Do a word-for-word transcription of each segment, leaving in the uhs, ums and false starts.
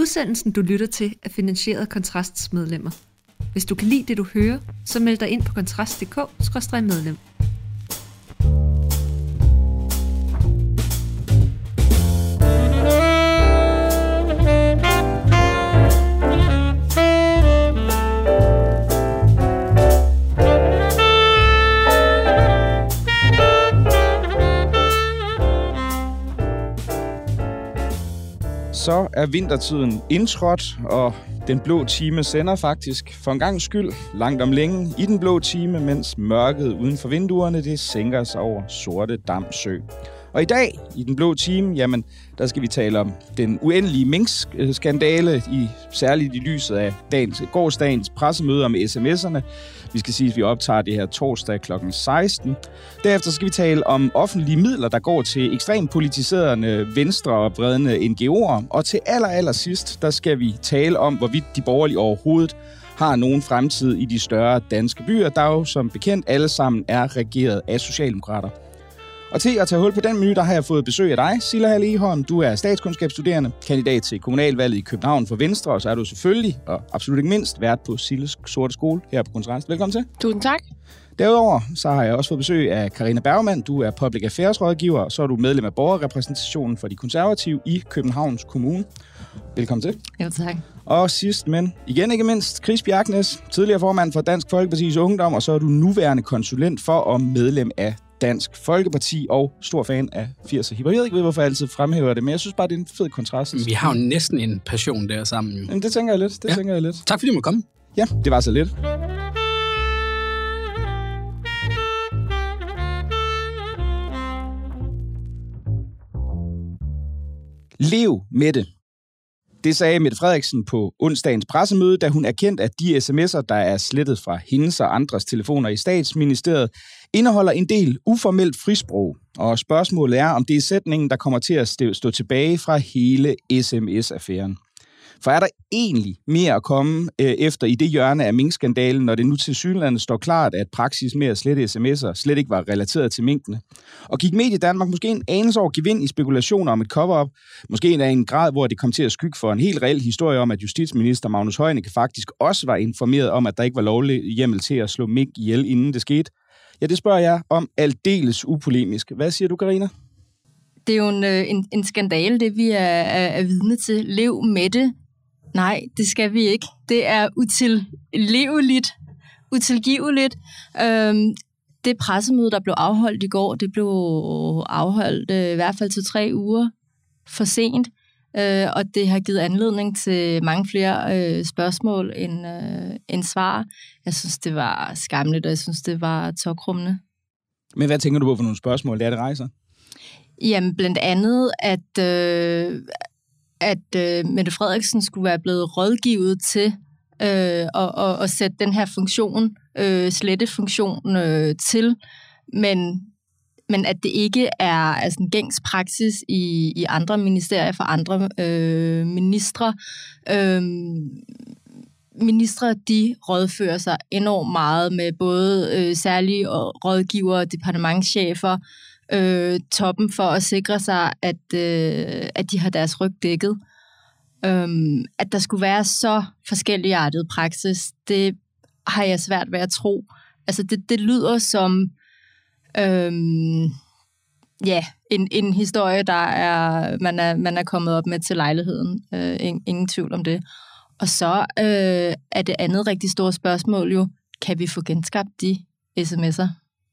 Udsendelsen, du lytter til, er finansieret af Kontrasts medlemmer. Hvis du kan lide det, du hører, så meld dig ind på kontrast punktum d k skråstreg medlem. Så er vintertiden indtrådt, og den blå time sender faktisk for en gangs skyld langt om længe i den blå time, mens mørket uden for vinduerne det sænker sig over Sorte Dam Sø. Og i dag, i den blå time, jamen, der skal vi tale om den uendelige minkskandale, i, særligt i lyset af dagens, gårsdagens pressemøde om sms'erne. Vi skal sige, at vi optager det her torsdag klokken seksten. Derefter skal vi tale om offentlige midler, der går til ekstremt politiserende venstre- og vredne N G O'er. Og til aller, aller sidst, der skal vi tale om, hvorvidt de borgerlige overhovedet har nogen fremtid i de større danske byer, der jo som bekendt alle sammen er regeret af socialdemokrater. Og til at tage hul på den menu, der har jeg fået besøg af dig, Silla Halle Egholm. Du er statskundskabsstuderende, kandidat til kommunalvalget i København for Venstre, og så er du selvfølgelig, og absolut ikke mindst, vært på Silles Sorte Skole her på Kontrast. Velkommen til. Tusind tak. Derudover så har jeg også fået besøg af Karina Bergmann. Du er public affairs rådgiver, og så er du medlem af borgerrepræsentationen for de konservative i Københavns Kommune. Velkommen til. Jo, tak. Og sidst, men igen ikke mindst, Chris Bjerknes, tidligere formand for Dansk Folkepartis Ungdom, og så er du nuværende konsulent for og medlem af Dansk Folkeparti og stor fan af firserne hip. Jeg ved ikke, hvorfor jeg altid fremhæver det, men jeg synes bare, det er en fed kontrast. Vi har jo næsten en passion der sammen. Jo. Jamen, det tænker jeg lidt. Det ja. tænker jeg lidt. Tak fordi du måtte komme. Ja, det var så lidt. Lev med det. Det sagde Mette Frederiksen på onsdagens pressemøde, da hun erkendte, at de sms'er, der er slettet fra hendes og andres telefoner i Statsministeriet, indeholder en del uformelt frisprog. Og spørgsmålet er, om det er sætningen, der kommer til at stå tilbage fra hele sms-affæren. For er der egentlig mere at komme øh, efter i det hjørne af minkskandalen, når det nu til synligheden står klart, at praksis med at slette sms'er slet ikke var relateret til minkene? Og gik Medie Danmark måske en anelse over gevind i spekulationer om et cover-up? Måske endda i en grad, hvor det kom til at skygge for en helt reel historie om, at justitsminister Magnus Heunicke faktisk også var informeret om, at der ikke var lovlig hjemmel til at slå mink ihjel, inden det skete? Ja, det spørger jeg om aldeles upolemisk. Hvad siger du, Karina? Det er jo en, en, en skandale, det vi er, er, er vidne til. Lev med det. Nej, det skal vi ikke. Det er utilgiveligt. Utilgiveligt. Øhm, det pressemøde, der blev afholdt i går, det blev afholdt øh, i hvert fald til tre uger for sent, øh, og det har givet anledning til mange flere øh, spørgsmål end, øh, end svar. Jeg synes, det var skamligt, og jeg synes, det var tokrummende. Men hvad tænker du på for nogle spørgsmål, der det rejser? Jamen, blandt andet, at... Øh, at øh, Mette Frederiksen skulle være blevet rådgivet til øh, at, at, at sætte den her funktion, øh, slettefunktion øh, til, men, men at det ikke er altså en gængs praksis i, i andre ministerier for andre øh, ministre. Øh, ministre, de rådfører sig enormt meget med både øh, særlige rådgivere og departementschefer, Øh, toppen for at sikre sig, at, øh, at de har deres ryg dækket. Øhm, at der skulle være så forskelligartet praksis, det har jeg svært ved at tro. Altså det, det lyder som øhm, ja, en, en historie, der er man, er man er kommet op med til lejligheden. Øh, ingen, ingen tvivl om det. Og så øh, er det andet rigtig store spørgsmål jo, kan vi få genskabt de sms'er?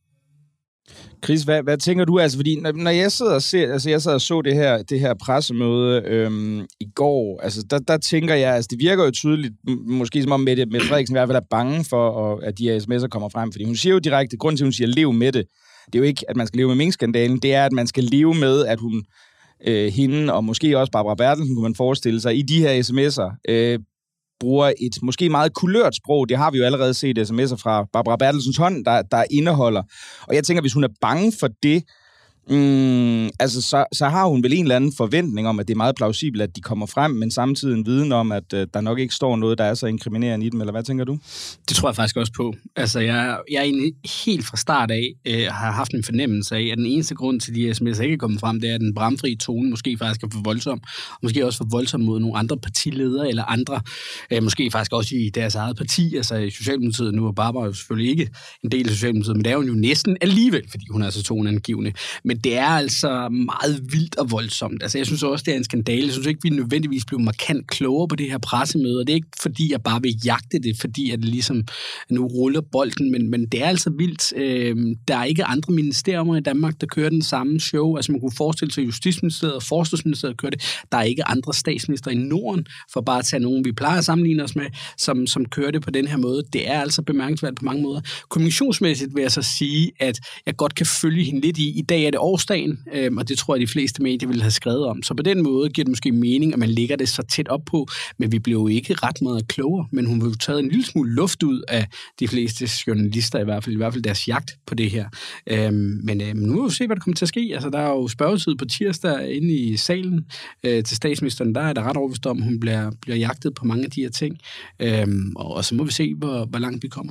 Chris, hvad, hvad tænker du? Altså, fordi når jeg sidder og ser, altså jeg sad og så det her, det her pressemøde øhm, i går, altså der, der tænker jeg, altså det virker jo tydeligt, måske som om Mette, Mette Frederiksen i hvert fald er bange for, at de her sms'er kommer frem, fordi hun siger jo direkte, grunden til, at hun siger, lev med det, det er jo ikke, at man skal leve med minkskandalen, det er, at man skal leve med, at hun, øh, hende, og måske også Barbara Bertelsen, kunne man forestille sig, i de her sms'er, øh, bruger et måske meget kulørt sprog. Det har vi jo allerede set sms'er fra Barbara Bertelsens hånd, der, der indeholder. Og jeg tænker, hvis hun er bange for det, Mm, altså, så, så har hun vel en eller anden forventning om, at det er meget plausibelt, at de kommer frem, men samtidig en viden om, at uh, der nok ikke står noget, der er så inkriminerende i dem, eller hvad tænker du? Det tror jeg faktisk også på. Altså, jeg, jeg er egentlig helt fra start af øh, har haft en fornemmelse af, at den eneste grund til, at de sms'er ikke er kommet frem, det er, at den bramfri tone måske faktisk er for voldsom, og måske også for voldsom mod nogle andre partiledere, eller andre, øh, måske faktisk også i deres eget parti, altså i Socialdemokratiet. Nu er Barbara jo selvfølgelig ikke en del af Socialdemokratiet, men det er hun jo næsten alligevel, fordi hun er så toneangivende. Men det er altså meget vildt og voldsomt. Altså, jeg synes også, det er en skandale. Jeg synes ikke, vi nødvendigvis blev markant klogere på det her pressemøde, og det er ikke, fordi jeg bare vil jagte det, fordi at det ligesom nu ruller bolden, men, men det er altså vildt. Øh, der er ikke andre ministerier i Danmark, der kører den samme show. Altså, man kunne forestille sig, at Justitsministeriet og Forsvarsministeriet kører det. Der er ikke andre statsminister i Norden, for bare at tage nogen, vi plejer at sammenligne os med, som, som kører det på den her måde. Det er altså bemærkelsesværdigt på mange måder. Kommunikationsmæssigt vil jeg så sige, at jeg godt kan følge hende lidt i. I dag er det årsdagen, øhm, og det tror jeg, de fleste medier ville have skrevet om. Så på den måde giver det måske mening, at man lægger det så tæt op på, men vi blev jo ikke ret meget klogere, men hun har jo taget en lille smule luft ud af de fleste journalister, i hvert fald, i hvert fald deres jagt på det her. Øhm, men øhm, nu må vi se, hvad der kommer til at ske. Altså, der er jo spørgetid på tirsdag inde i salen øh, til statsministeren. Der er der ret overbevist om, hun bliver, bliver jagtet på mange af de her ting. Øhm, og, og så må vi se, hvor, hvor langt vi kommer.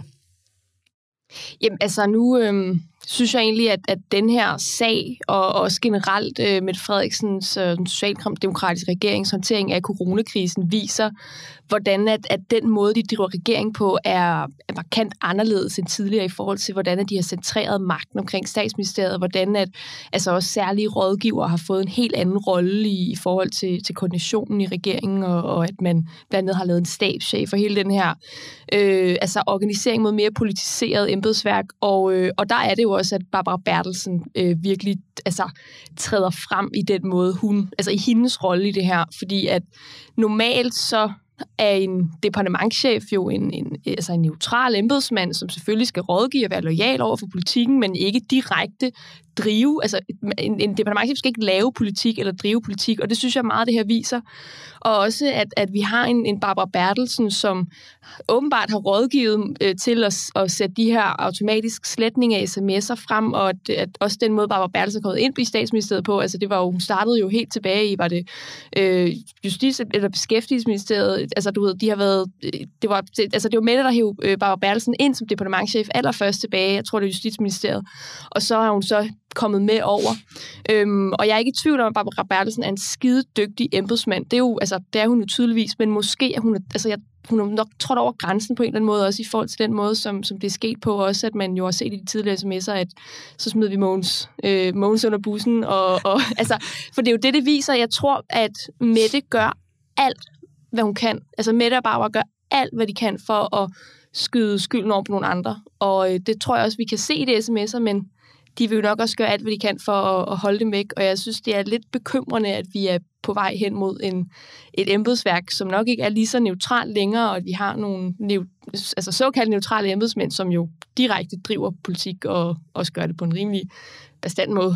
Jamen, altså nu øh, synes jeg egentlig, at, at den her sag, og også generelt øh, Mette Frederiksens øh, socialdemokratiske regeringshåndtering af coronakrisen, viser, hvordan at, at den måde, de driver regering på, er, er markant anderledes end tidligere i forhold til, hvordan at de har centreret magten omkring statsministeriet, hvordan at altså også særlige rådgivere har fået en helt anden rolle i, i forhold til, til koordinationen i regeringen, og, og at man blandt andet har lavet en stabschef, og hele den her øh, altså organisering mod mere politiseret embedsværk, og, øh, og der er det jo også, at Barbara Bertelsen øh, virkelig altså, træder frem i den måde, hun, altså i hendes rolle i det her, fordi at normalt så er en departementschef jo en, en, altså en neutral embedsmand, som selvfølgelig skal rådgive og være lojal over for politikken, men ikke direkte drive, altså en, en departementschef skal ikke lave politik eller drive politik, og det synes jeg meget, det her viser. Og også, at, at vi har en, en Barbara Bertelsen, som åbenbart har rådgivet øh, til at, at sætte de her automatisk sletning af sms'er frem, og at, at også den måde, Barbara Bertelsen er kommet ind i statsministeriet på, altså det var jo, hun startede jo helt tilbage i, var det øh, Justits- eller Beskæftigelsesministeriet, altså du ved, de har været, det var, altså det var Mette, der hævde øh, Barbara Bertelsen ind som departementschef allerførst tilbage, jeg tror det er Justitsministeriet, og så har hun så kommet med over. Øhm, og jeg er ikke i tvivl om, at Barbara Bertelsen er en skide dygtig embedsmand. Det er jo, altså, det er hun jo tydeligvis, men måske er hun, altså, jeg, hun er nok trådt over grænsen på en eller anden måde, også i forhold til den måde, som, som det er sket på, også at man jo har set i de tidligere sms'er, at så smider vi Mogens, øh, Mogens under bussen, og, og altså, for det er jo det, det viser. Jeg tror, at Mette gør alt, hvad hun kan. Altså, Mette og Barbara gør alt, hvad de kan for at skyde skylden over på nogle andre, og øh, det tror jeg også, vi kan se i de sms'er, men de vil jo nok også gøre alt, hvad de kan for at, at holde dem væk, og jeg synes, det er lidt bekymrende, at vi er på vej hen mod en, et embedsværk, som nok ikke er lige så neutralt længere, og at vi har nogle altså såkaldt neutrale embedsmænd, som jo direkte driver politik og også gør det på en rimelig bestand måde.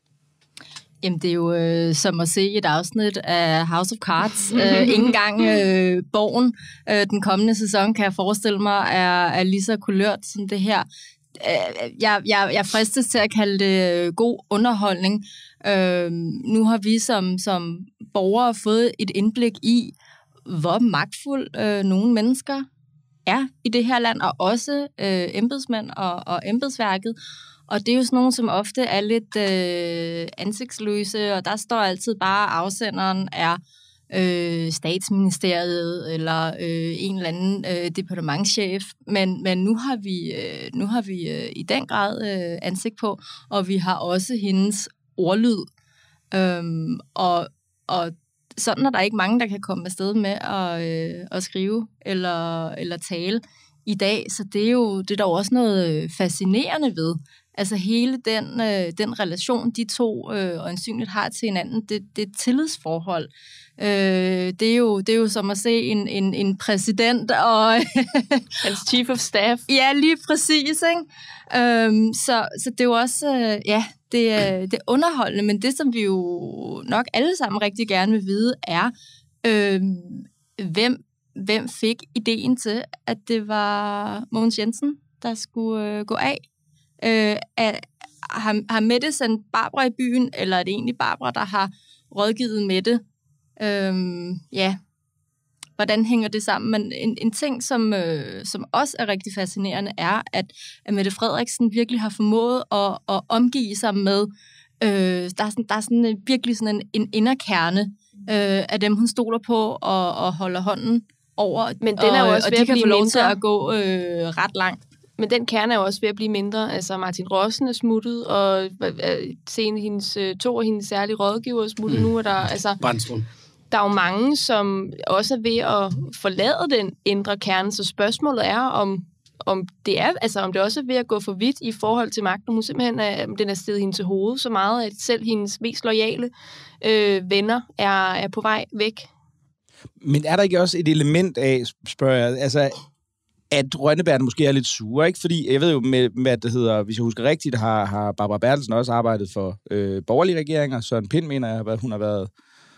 Jamen, det er jo øh, som at se et afsnit af House of Cards. øh, ikke engang øh, Borgen, øh, den kommende sæson, kan jeg forestille mig, er, er lige så kulørt som det her. Jeg, jeg, jeg fristes til at kalde det god underholdning. Øh, nu har vi som, som borgere fået et indblik i, hvor magtfuld øh, nogle mennesker er i det her land, og også øh, embedsmænd og, og embedsværket. Og det er jo sådan nogle, som ofte er lidt øh, ansigtsløse, og der står altid bare, at afsenderen er Øh, statsministeriet eller øh, en eller anden øh, departementschef, men, men nu har vi, øh, nu har vi øh, i den grad øh, ansigt på, og vi har også hendes ordlyd. Øhm, og, og sådan er der ikke mange, der kan komme afsted med at, øh, at skrive eller, eller tale i dag, så det er jo det er der også noget fascinerende ved. Altså hele den, øh, den relation, de to øh, øjensynligt har til hinanden, det, det er et tillidsforhold. Øh, det, er jo, det er jo som at se en, en, en præsident og hans chief of staff. Ja, lige præcis, ikke? Øhm, så, så det er jo også, øh, ja, det er, det er underholdende, men det, som vi jo nok alle sammen rigtig gerne vil vide, er, øh, hvem, hvem fik ideen til, at det var Mogens Jensen, der skulle øh, gå af? Øh, har, har Mette sendt Barbara i byen, eller er det egentlig Barbara, der har rådgivet Mette? Øhm, ja, hvordan hænger det sammen? Men en, en ting, som, øh, som også er rigtig fascinerende, er, at, at Mette Frederiksen virkelig har formået at, at omgive sig med, øh, der er sådan, der er sådan virkelig sådan en, en inderkerne øh, af dem, hun stoler på og, og holder hånden over. Men den er jo også og, ved og de at kan blive få lov mindre. til at gå øh, ret langt. Men den kerne er jo også ved at blive mindre. Altså Martin Rossen er smuttet, og øh, hendes, to af hendes særlige rådgiver er smuttet mm. nu. Er der, altså, Brandstrøm. Der er jo mange, som også er ved at forlade den indre kerne, så spørgsmålet er, om, om, det, er, altså, om det også er ved at gå for vidt i forhold til magten. Hun simpelthen er, den er steget hende til hovedet så meget, at selv hendes mest loyale øh, venner er, er på vej væk. Men er der ikke også et element af, spørger jeg, altså, at Rønnebærne måske er lidt sure, ikke? Fordi jeg ved jo, med, med at det hedder, hvis jeg husker rigtigt, har, har Barbara Bertelsen også arbejdet for øh, borgerlige regeringer. Søren Pind mener jeg, at hun har været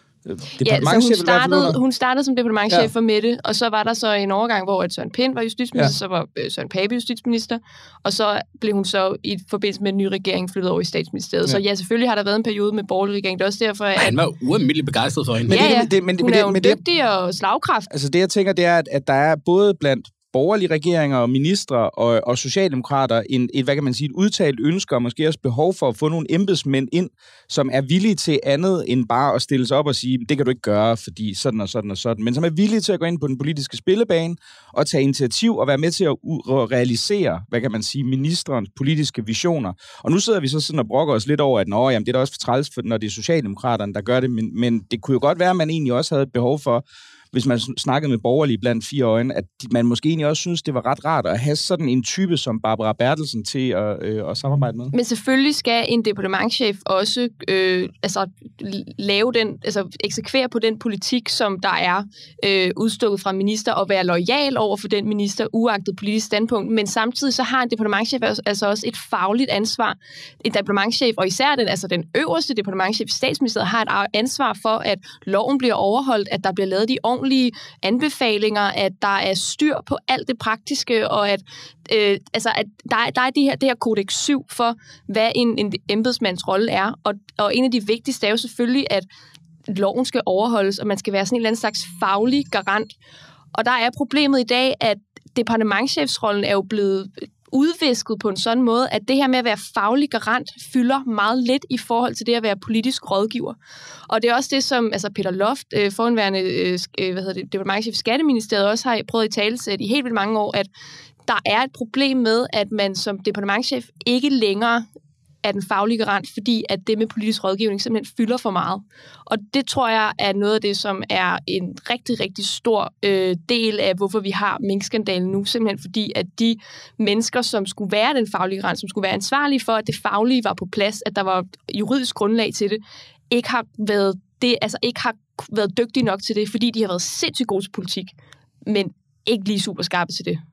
Ja, så hun startede, hun startede som departementschef ja. for Mette, og så var der så en overgang, hvor Søren Pind var justitsminister, ja. så var Søren Pape justitsminister, og så blev hun så i forbindelse med en ny regering flyttet over i statsministeriet. Ja. Så ja, selvfølgelig har der været en periode med borgerlig regering. Det er også derfor, at... Han var ualmindeligt begejstret for hende. Ja, ja. Det, men, hun men, er jo men, dygtig det, og slagkraft. Altså det, jeg tænker, det er, at, at der er både blandt borgerlige regeringer og ministre og, og socialdemokrater en, et, hvad kan man sige, et udtalt ønske og måske også behov for at få nogle embedsmænd ind, som er villige til andet end bare at stille sig op og sige, det kan du ikke gøre, fordi sådan og sådan og sådan, men som er villige til at gå ind på den politiske spillebane og tage initiativ og være med til at u- realisere, hvad kan man sige, ministerens politiske visioner. Og nu sidder vi så sådan og brokker os lidt over, at nå, jamen, det er da også for træls, for, når det er socialdemokraterne, der gør det, men, men det kunne jo godt være, at man egentlig også havde et behov for, hvis man snakkede med borgerlige blandt fire øjne, at man måske egentlig også synes, det var ret rart at have sådan en type som Barbara Bertelsen til at, øh, at samarbejde med. Men selvfølgelig skal en departementschef også øh, altså, lave den, altså eksekvere på den politik, som der er øh, udstukket fra minister, og være loyal over for den minister, uagtet politisk standpunkt. Men samtidig så har en departementschef altså også et fagligt ansvar. En departementschef, og især den, altså den øverste departementschef i statsministeriet, har et ansvar for, at loven bliver overholdt, at der bliver lavet de ordentlige anbefalinger, at der er styr på alt det praktiske, og at, øh, altså, at der, er, der er det her, det her kodex syv for, hvad en, en embedsmands rolle er. Og, og en af de vigtigste er jo selvfølgelig, at loven skal overholdes, og man skal være sådan en eller anden slags faglig garant. Og der er problemet i dag, at departementschefsrollen er jo blevet udvisket på en sådan måde, at det her med at være faglig garant fylder meget lidt i forhold til det at være politisk rådgiver. Og det er også det, som altså Peter Loft, øh, forhenværende øh, hvad hedder det, departementschef i Skatteministeriet, også har prøvet i talesæt i helt vildt mange år, at der er et problem med, at man som departementschef ikke længere er den faglige garant, fordi at det med politisk rådgivning simpelthen fylder for meget. Og det tror jeg er noget af det, som er en rigtig, rigtig stor øh, del af, hvorfor vi har minkskandalen nu. Simpelthen fordi, at de mennesker, som skulle være den faglige garant, som skulle være ansvarlige for, at det faglige var på plads, at der var juridisk grundlag til det, ikke har været, det, altså ikke har været dygtige nok til det, fordi de har været sindssygt gode til politik, men ikke lige super skarpe til det.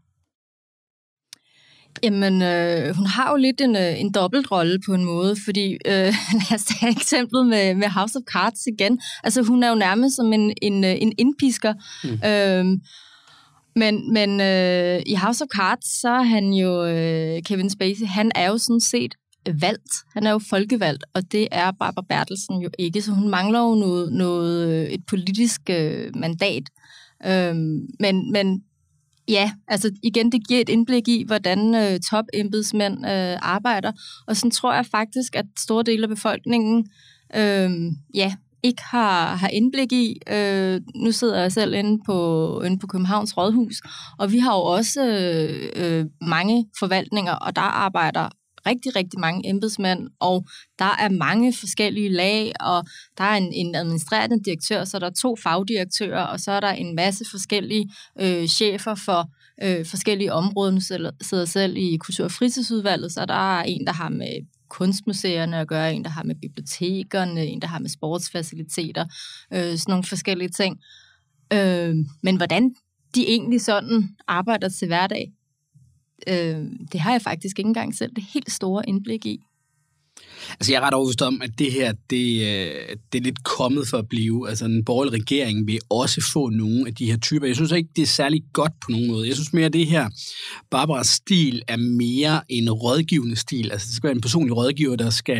Jamen, øh, hun har jo lidt en, en dobbeltrolle på en måde, fordi, øh, lad os tage eksemplet med, med House of Cards igen. Altså, hun er jo nærmest som en, en, en indpisker. Mm. Øh, men men øh, i House of Cards, så er han jo, øh, Kevin Spacey, han er jo sådan set valgt. Han er jo folkevalgt, og det er Barbara Bertelsen jo ikke, så hun mangler jo noget, noget et politisk øh, mandat. Øh, men, men ja, altså igen, det giver et indblik i, hvordan øh, topembedsmænd øh, arbejder, og sådan tror jeg faktisk, at store dele af befolkningen øh, ja, ikke har, har indblik i. Øh, nu sidder jeg selv inde på, inde på Københavns Rådhus, og vi har jo også øh, øh, mange forvaltninger, og der arbejder rigtig, rigtig mange embedsmænd, og der er mange forskellige lag, og der er en, en administrerende direktør, så der er to fagdirektører, og så er der en masse forskellige øh, chefer for øh, forskellige områder. Nu sidder selv i Kultur- og Fritidsudvalget, så der er en, der har med kunstmuseerne at gøre, en, der har med bibliotekerne, en, der har med sportsfaciliteter, øh, sådan nogle forskellige ting. Øh, men hvordan de egentlig sådan arbejder til hverdag, Øh, det har jeg faktisk ikke engang selv det helt store indblik i. Altså, jeg er ret overbevist om, at det her, det, det er lidt kommet for at blive. Altså, en borgerlig regering vil også få nogle af de her typer. Jeg synes ikke, det er særlig godt på nogen måde. Jeg synes mere, at det her Barbaras stil er mere en rådgivende stil. Altså, det skal være en personlig rådgiver, der skal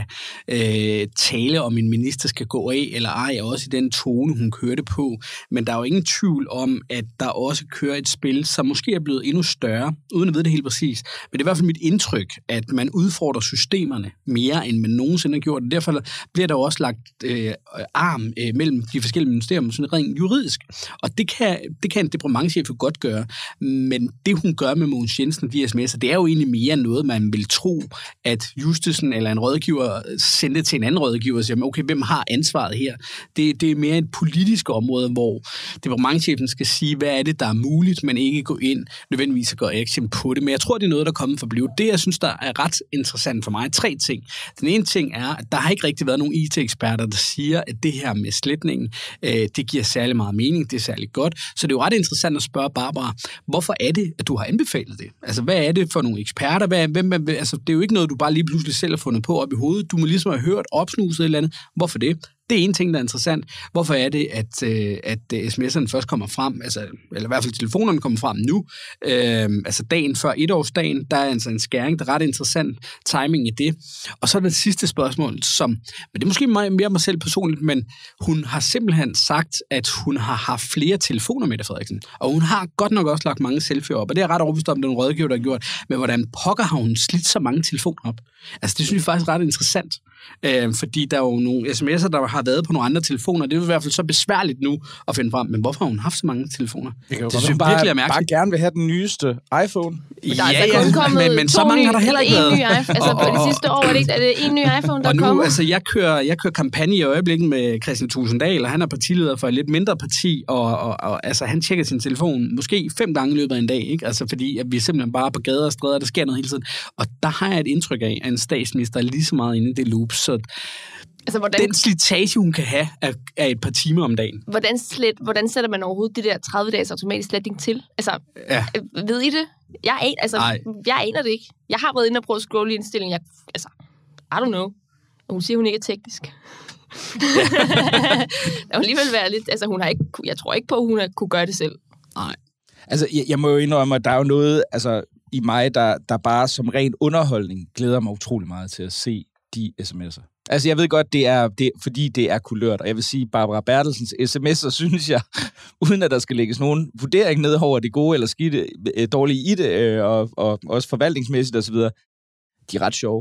øh, tale om, en minister skal gå af eller ej, også i den tone, hun kørte på. Men der er jo ingen tvivl om, at der også kører et spil, som måske er blevet endnu større, uden at vide det helt præcis. Men det er i hvert fald mit indtryk, at man udfordrer systemerne mere, end man nogensinde har gjort. Og derfor bliver der også lagt øh, arm øh, mellem de forskellige ministerier, sådan rent juridisk. Og det kan, det kan en departementschef jo godt gøre. Men det, hun gør med Mogens Jensen og de sms'er, det er jo egentlig mere noget, man vil tro, at Justitsen eller en rådgiver sendte til en anden rådgiver og siger, okay, hvem har ansvaret her? Det, det er mere et politisk område, hvor departementschefen skal sige, hvad er det, der er muligt, men ikke gå ind nødvendigvis at gøre action på det. Men jeg tror, det er noget, der kommer for at blive. Det, jeg synes, der er ret interessant for mig, tre ting. Den ene ting er, at der har ikke rigtig været nogen I T-eksperter, der siger, at det her med sletningen, øh, det giver særlig meget mening, det er særlig godt. Så det er jo ret interessant at spørge Barbara, hvorfor er det, at du har anbefalet det? Altså, hvad er det for nogle eksperter? Hvad, hvem, altså, det er jo ikke noget, du bare lige pludselig selv har fundet på op i hovedet. Du må ligesom have hørt, opsnuset et eller andet. Hvorfor det? Det er en ting, der er interessant. Hvorfor er det, at, øh, at sms'erne først kommer frem, altså, eller i hvert fald telefonerne kommer frem nu, øh, altså dagen før etårsdagen, der er altså en skæring, der er ret interessant timing i det. Og så er det sidste spørgsmål, som, men det er måske mere, mere mig selv personligt, men hun har simpelthen sagt, at hun har haft flere telefoner med Mette Frederiksen, og hun har godt nok også lagt mange selfie op, og det er ret overbevist om, den rådgiver, der har gjort, men hvordan pokker har hun slidt så mange telefoner op? Altså, det synes jeg faktisk er ret interessant, øh, fordi der er jo nogle sms'er, der har været på nogle andre telefoner. Det er jo i hvert fald så besværligt nu at finde frem. Men hvorfor har hun haft så mange telefoner? Det, det synes jeg bare, virkelig er mærkeligt. Bare gerne vil have den nyeste iPhone. Men der er ja, ja, men, men så mange nye, har der heller ikke været. Altså og, og, på det sidste år er det, ikke, er det en ny iPhone, der og nu, kommer? Altså, jeg kører, jeg kører kampagne i øjeblikket med Christian Tulsendal, og han er partileder for et lidt mindre parti, og, og, og altså, han tjekker sin telefon måske fem gange i løbet af en dag, ikke? Altså, fordi at vi simpelthen bare på gader og stræder, der sker noget hele tiden. Og der har jeg et indtryk af, at en statsminister er lige så meget inde i det loop, så altså, hvordan, den slitage, hun kan have, er, er et par timer om dagen. Hvordan, slet, hvordan sætter man overhovedet det der tredive-dages automatisk sletning til? Altså, ja. Ved I det? Jeg, er, altså, jeg aner det ikke. Jeg har været inde og prøvet at scrolle i indstillingen. Jeg, altså, I don't know. Hun siger, hun ikke er teknisk. Det må alligevel være lidt. Altså, hun har ikke, jeg tror ikke på, at hun har kunne gøre det selv. Nej. Altså, jeg, jeg må jo indrømme, at der er jo noget altså, i mig, der, der bare som ren underholdning glæder mig utrolig meget til at se de sms'er. Altså, jeg ved godt, det er, det, fordi det er kulørt, og jeg vil sige, Barbara Bertelsens sms'er, synes jeg, uden at der skal lægges nogen vurdering ned over det gode eller skidte, dårlige i det, og, og også forvaltningsmæssigt osv., de er ret sjove.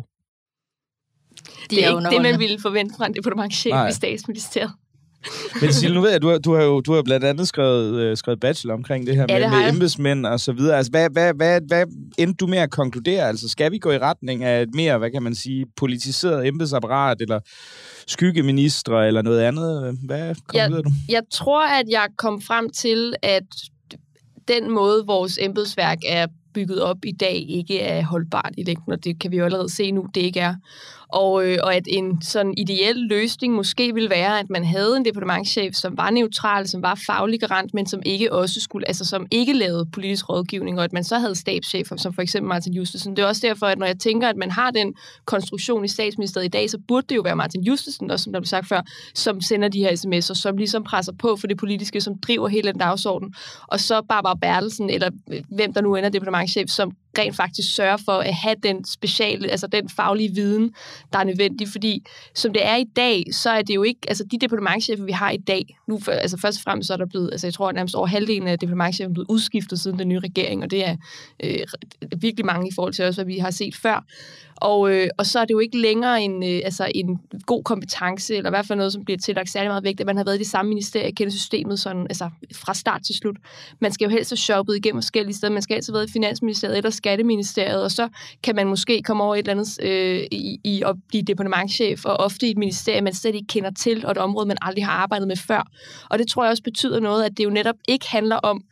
Det er ikke det, man ville forvente fra en departementschef i Statsministeriet. Men Sille, nu ved jeg, du har, du har jo du har blandt andet skrevet, øh, skrevet bachelor omkring det her ja, med, det med embedsmænd og så videre. Altså, hvad, hvad, hvad, hvad endte du med at konkludere? Altså, skal vi gå i retning af et mere, hvad kan man sige, politiseret embedsapparat, eller skyggeministre, eller noget andet? Hvad konkluderer du? Jeg tror, at jeg kom frem til, at den måde, vores embedsværk er bygget op i dag, ikke er holdbart i længden, og det kan vi jo allerede se nu, det ikke er. Og, øh, og at en sådan ideel løsning måske ville være, at man havde en departementschef, som var neutral, som var faglig garant, men som ikke også skulle, altså som ikke lavede politisk rådgivning, og at man så havde stabschefer, som for eksempel Martin Justesen. Det er også derfor, at når jeg tænker, at man har den konstruktion i Statsministeriet i dag, så burde det jo være Martin Justesen, også som der blev sagt før, som sender de her sms'er, som ligesom presser på for det politiske, som driver hele den dagsorden. Og så Barbara Bertelsen, eller hvem der nu ender departementschef, som rent faktisk sørger for at have den speciale, altså den faglige viden, der er nødvendig, fordi som det er i dag, så er det jo ikke, altså de departementschefer, vi har i dag, nu, altså først og fremmest så er der blevet, altså jeg tror at nærmest over halvdelen af departementschefer er blevet udskiftet siden den nye regering, og det er øh, virkelig mange i forhold til også, hvad vi har set før. Og, øh, og så er det jo ikke længere en, øh, altså en god kompetence, eller i hvert fald noget, som bliver tillagt særlig meget vægt, at man har været i det samme ministerie, kender systemet sådan, altså fra start til slut. Man skal jo helst have shoppet igennem forskellige steder. Man skal altid have været i Finansministeriet eller Skatteministeriet, og så kan man måske komme over et eller andet øh, i, i at blive departementschef, og ofte i et ministerie, man slet ikke kender til, og et område, man aldrig har arbejdet med før. Og det tror jeg også betyder noget, at det jo netop ikke handler om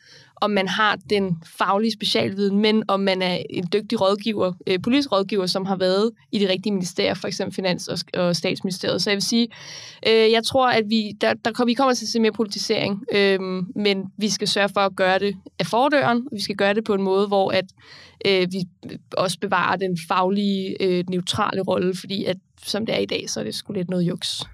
om man har den faglige specialviden, men om man er en dygtig rådgiver, øh, politisk rådgiver, som har været i de rigtige ministerier, for eksempel Finans- og, og Statsministeriet. Så jeg vil sige, øh, jeg tror, at vi, der, der, vi kommer til at se mere politisering, øh, men vi skal sørge for at gøre det af fordøren. Vi skal gøre det på en måde, hvor at, øh, vi også bevarer den faglige, øh, neutrale rolle, fordi at, som det er i dag, så er det sgu lidt noget juks.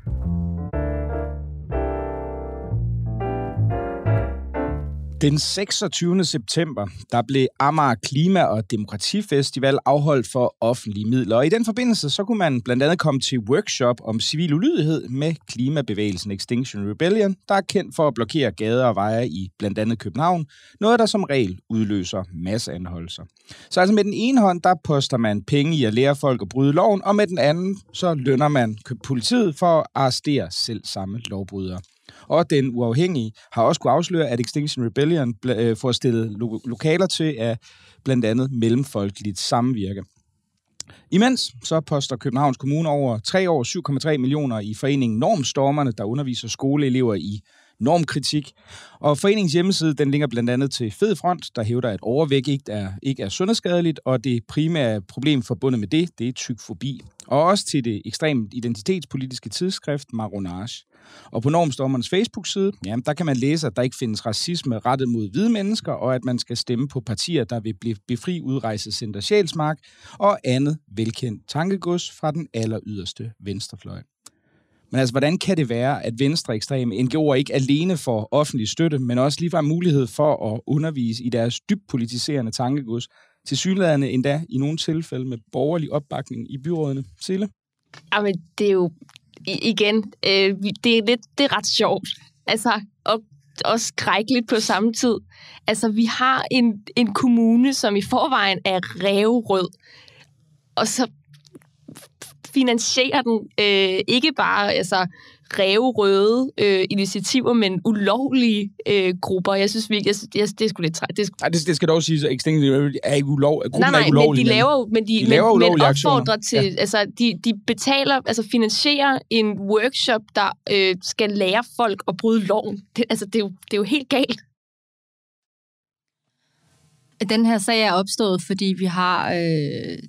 Den seksogtyvende september, der blev Amager Klima- og Demokratifestival afholdt for offentlige midler, og i den forbindelse så kunne man blandt andet komme til workshop om civil ulydighed med klimabevægelsen Extinction Rebellion, der er kendt for at blokere gader og veje i blandt andet København, noget der som regel udløser masseanholdelser. Så altså med den ene hånd, der poster man penge i at lære folk at bryde loven, og med den anden, så lønner man politiet for at arrestere selv samme lovbrydere. Og den uafhængige har også kunne afsløre, at Extinction Rebellion får stillet lo- lokaler til af blandt andet mellemfolkeligt samvirke. Imens så poster Københavns Kommune over tre år syv komma tre millioner i foreningen Normstormerne, der underviser skoleelever i normkritik. Og foreningens hjemmeside, den linker blandt andet til Fed Front, der hævder, at overvægt ikke er, ikke er sundhedsskadeligt, og det primære problem forbundet med det, det er tykfobi. Og også til det ekstremt identitetspolitiske tidsskrift Maronage. Og på Normstormernes Facebook-side, ja, der kan man læse, at der ikke findes racisme rettet mod hvide mennesker, og at man skal stemme på partier, der vil blive befri udrejsecenter Sjælsmark, og andet velkendt tankegods fra den alleryderste venstrefløj. Men altså, hvordan kan det være, at venstreekstreme N G O'er ikke alene får offentlig støtte, men også ligefrem mulighed for at undervise i deres dybt politiserende tankegods, tilsyneladende endda i nogle tilfælde med borgerlig opbakning i byrådene? Sille? Jamen, det er jo igen, øh, det er lidt, det er ret sjovt. Altså, og også skrækkeligt på samme tid. Altså, vi har en, en kommune, som i forvejen er ræverød, og så finansierer den øh, ikke bare altså, ræverøde øh, initiativer, men ulovlige øh, grupper. Jeg synes, vi, jeg, jeg, det er sgu lidt træt. Det, Ej, det, det skal dog sige, at Extinction Rebellion er ikke ulov. Nej, nej, men de laver, men de, de laver men, men opfordrer aktioner. til, ja. altså, de, de betaler, altså finansierer en workshop, der øh, skal lære folk at bryde loven. Det, altså, det er, jo, det er jo helt galt. Den her sag er opstået, fordi vi har øh,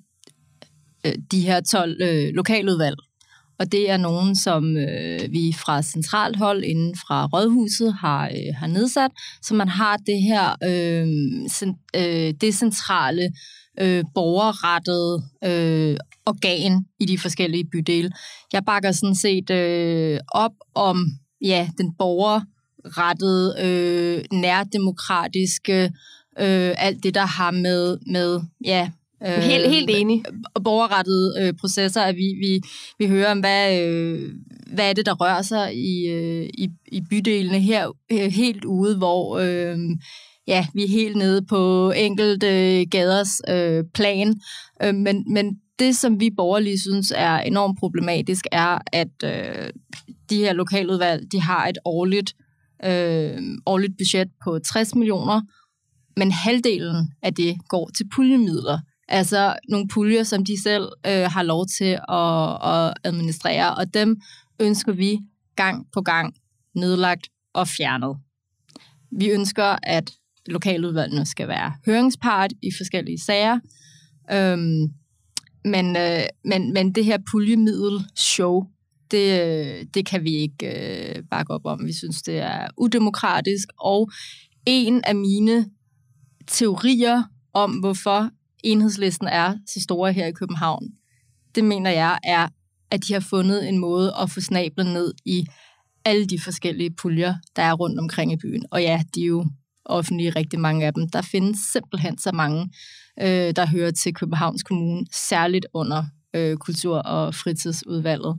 de her tolv øh, lokaludvalg. Og det er nogen, som øh, vi fra centralt hold inden fra Rådhuset har, øh, har nedsat, så man har det her øh, cent, øh, decentrale, øh, borgerrettede øh, organ i de forskellige bydele. Jeg bakker sådan set øh, op om ja, den borgerrettede, øh, nærdemokratiske, øh, alt det, der har med, med ja, Øh, helt, helt enig. Og borgerrettede øh, processer, at vi, vi, vi hører om, hvad, øh, hvad er det, der rører sig i, øh, i, i bydelene her, øh, helt ude, hvor øh, ja, vi er helt nede på enkelte øh, gaders øh, plan. Øh, men, men det, som vi borgerlige synes er enormt problematisk, er, at øh, de her lokaludvalg, de har et årligt, øh, årligt budget på tres millioner, men halvdelen af det går til puljemidler. Altså nogle puljer, som de selv øh, har lov til at, at administrere, og dem ønsker vi gang på gang nedlagt og fjernet. Vi ønsker, at lokaludvalgene skal være høringspart i forskellige sager, øhm, men, øh, men, men det her puljemiddel-show, det, det kan vi ikke øh, bakke op om. Vi synes, det er udemokratisk, og en af mine teorier om, hvorfor Enhedslisten er så store her i København, det mener jeg er, at de har fundet en måde at få snablen ned i alle de forskellige puljer, der er rundt omkring i byen. Og ja, de er jo offentlige, rigtig mange af dem. Der findes simpelthen så mange, øh, der hører til Københavns Kommune, særligt under øh, kultur- og fritidsudvalget.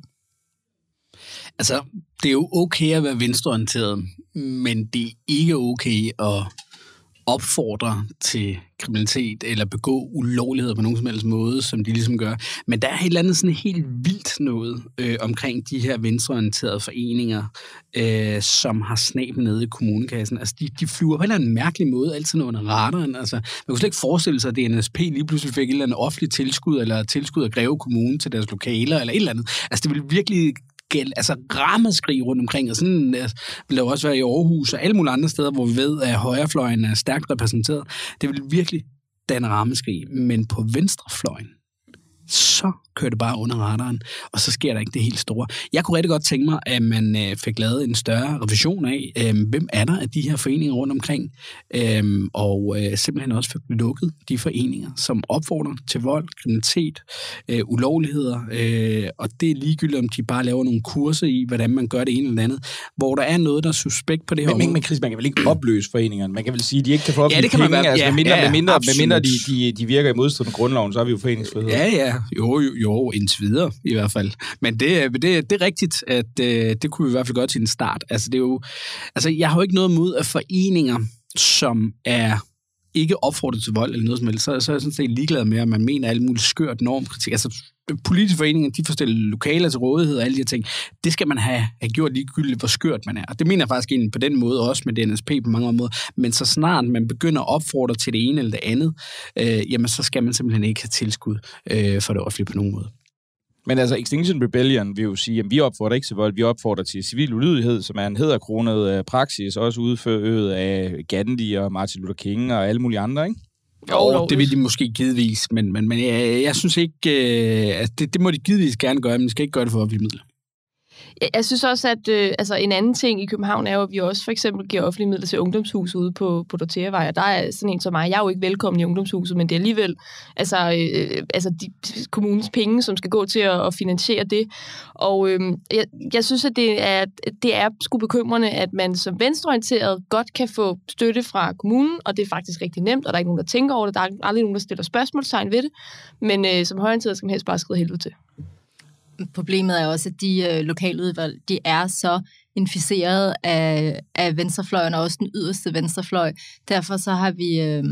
Altså, det er jo okay at være venstreorienteret, men det er ikke okay at opfordre til kriminalitet eller begå ulovligheder på nogen som helst måde, som de ligesom gør. Men der er et eller andet sådan helt vildt noget øh, omkring de her venstreorienterede foreninger, øh, som har snablen nede i kommunekassen. Altså, de, de flyver på en eller anden mærkelig måde altid under radaren. Altså, man kunne slet ikke forestille sig, at D N S P lige pludselig fik et eller andet offentligt tilskud, eller tilskud af Greve Kommune til deres lokaler, eller et eller andet. Altså, det ville virkelig gæld, altså rammeskrig rundt omkring, og sådan altså, vil der jo også være i Aarhus og alle mulige andre steder, hvor vi ved, at højrefløjen er stærkt repræsenteret. Det vil virkelig danne rammeskrig, men på venstrefløjen, så kører det bare under radaren, og så sker der ikke det helt store. Jeg kunne rigtig godt tænke mig, at man øh, fik lavet en større revision af, øh, hvem er der af de her foreninger rundt omkring, øh, og øh, simpelthen også fik lukket de foreninger, som opfordrer til vold, kriminalitet, øh, ulovligheder, øh, og det er ligegyldigt, om de bare laver nogle kurser i, hvordan man gør det ene eller andet, hvor der er noget, der er suspekt på det her men, område. Men Chris, man kan vel ikke opløse foreningerne? Man kan vel sige, at de ikke kan få op ja, det kan penge, man være. altså Ja, med mindre, ja, ja, med mindre, med mindre de, absolut. de, de virker i modstrid med grundloven, så har vi jo foreningsfrihed. Ja, ja, jo, jo, jo indtil videre i hvert fald. Men det, det, det er rigtigt, at øh, det kunne vi i hvert fald gøre til en start. Altså, det er jo, altså, jeg har jo ikke noget imod af foreninger, som er ikke opfordret til vold eller noget som helst. Så, så er jeg sådan set ligeglad med, at man mener alle mulige skørt normkritik. Altså, politiske foreninger, de får stillet lokaler til rådighed og alle de her ting. Det skal man have, have gjort ligegyldigt, hvor skørt man er. Og det mener jeg faktisk egentlig på den måde, også med D N S P på mange områder. Men så snart man begynder at opfordre til det ene eller det andet, øh, jamen så skal man simpelthen ikke have tilskud øh, for det offentlige på nogen måde. Men altså, Extinction Rebellion vil jo sige, at vi opfordrer ikke til vold, vi opfordrer til civil ulydighed, som er en hæderkronet praksis, også udført af Gandhi og Martin Luther King og alle mulige andre, ikke? Jo, det vil de måske givetvis, men, men, men jeg, jeg synes ikke, øh, at det, det må de givetvis gerne gøre, men de skal ikke gøre det for offentlige midler. Jeg, jeg synes også, at øh, altså en anden ting i København er jo, at vi også for eksempel giver offentlige midler til ungdomshus ude på, på Dortheavej, og der er sådan en som mig. Jeg er jo ikke velkommen i ungdomshuset, men det er alligevel altså, øh, altså de, kommunens penge, som skal gå til at, at finansiere det. Og øh, jeg, jeg synes, at det er, det er sgu bekymrende, at man som venstreorienteret godt kan få støtte fra kommunen, og det er faktisk rigtig nemt, og der er ikke nogen, der tænker over det. Der er aldrig nogen, der stiller spørgsmålstegn ved det. Men øh, som højreorienteret skal man helst bare skride helvede til. Problemet er også, at de øh, lokaludvalg, de er så inficeret af, af venstrefløjen, og også den yderste venstrefløj. Derfor så har vi øh,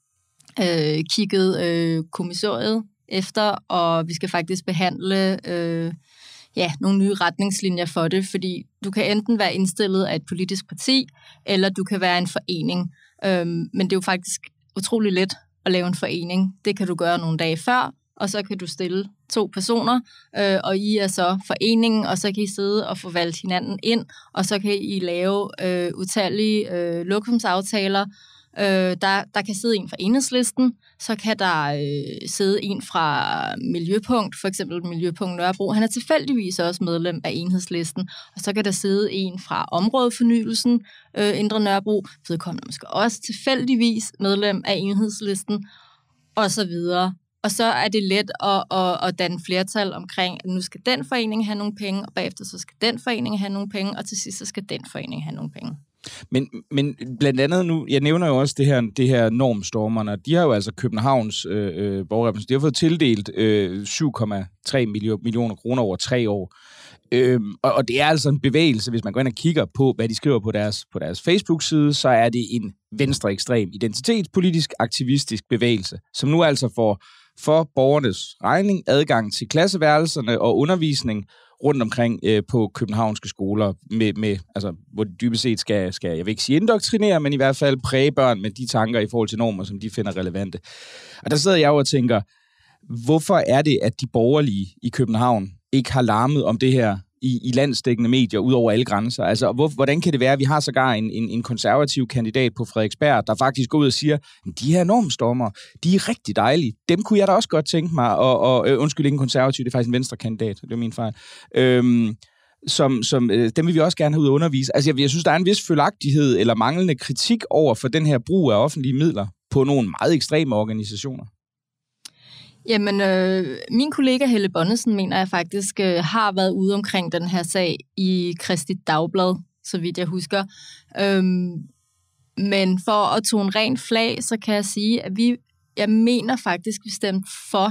øh, kigget øh, kommissoriet efter, og vi skal faktisk behandle øh, ja, nogle nye retningslinjer for det, fordi du kan enten være indstillet af et politisk parti, eller du kan være en forening. Øh, men det er jo faktisk utrolig let at lave en forening. Det kan du gøre nogle dage før, og så kan du stille to personer, øh, og I er så foreningen, og så kan I sidde og få valgt hinanden ind, og så kan I lave øh, utallige øh, lokumsaftaler. Øh, der, der kan sidde en fra Enhedslisten, så kan der øh, sidde en fra Miljøpunkt, for eksempel Miljøpunkt Nørrebro. Han er tilfældigvis også medlem af Enhedslisten, og så kan der sidde en fra Områdefornyelsen, øh, Indre Nørrebro, vedkommende måske også tilfældigvis medlem af Enhedslisten, og så videre. Og så er det let at, at, at danne flertal omkring, at nu skal den forening have nogle penge, og bagefter så skal den forening have nogle penge, og til sidst så skal den forening have nogle penge. Men, men blandt andet nu, jeg nævner jo også det her, det her normstormerne, de har jo altså Københavns øh, borgerrepræsentanter, de har fået tildelt øh, syv komma tre millioner kroner over tre år. Øhm, og, og det er altså en bevægelse, hvis man går ind og kigger på, hvad de skriver på deres, på deres Facebook-side, så er det en venstreekstrem, identitetspolitisk, aktivistisk bevægelse, som nu altså får for borgernes regning adgang til klasseværelserne og undervisning rundt omkring øh, på københavnske skoler, med, med, altså, hvor de dybest set skal, skal, jeg vil ikke sige indoktrinere, men i hvert fald præge børn med de tanker i forhold til normer, som de finder relevante. Og der sidder jeg jo og tænker, hvorfor er det, at de borgerlige i København ikke har larmet om det her i, i landsdækkende medier ud over alle grænser? Altså, hvor, hvordan kan det være, at vi har sågar en, en, en konservativ kandidat på Frederiksberg, der faktisk går ud og siger, de her normstormer, de er rigtig dejlige. Dem kunne jeg da også godt tænke mig, og, og øh, undskyld, ikke en konservativ, det er faktisk en venstrekandidat, det er min fejl. Øhm, som, som, øh, dem vil vi også gerne have ud at undervise. Altså, jeg, jeg synes, der er en vis følagtighed eller manglende kritik over for den her brug af offentlige midler på nogle meget ekstreme organisationer. Jamen, øh, min kollega Helle Bonnesen, mener jeg faktisk, øh, har været ude omkring den her sag i Kristi Dagblad, så vidt jeg husker. Øhm, men for at tone rent flag, så kan jeg sige, at vi, jeg mener faktisk, vi stemte for.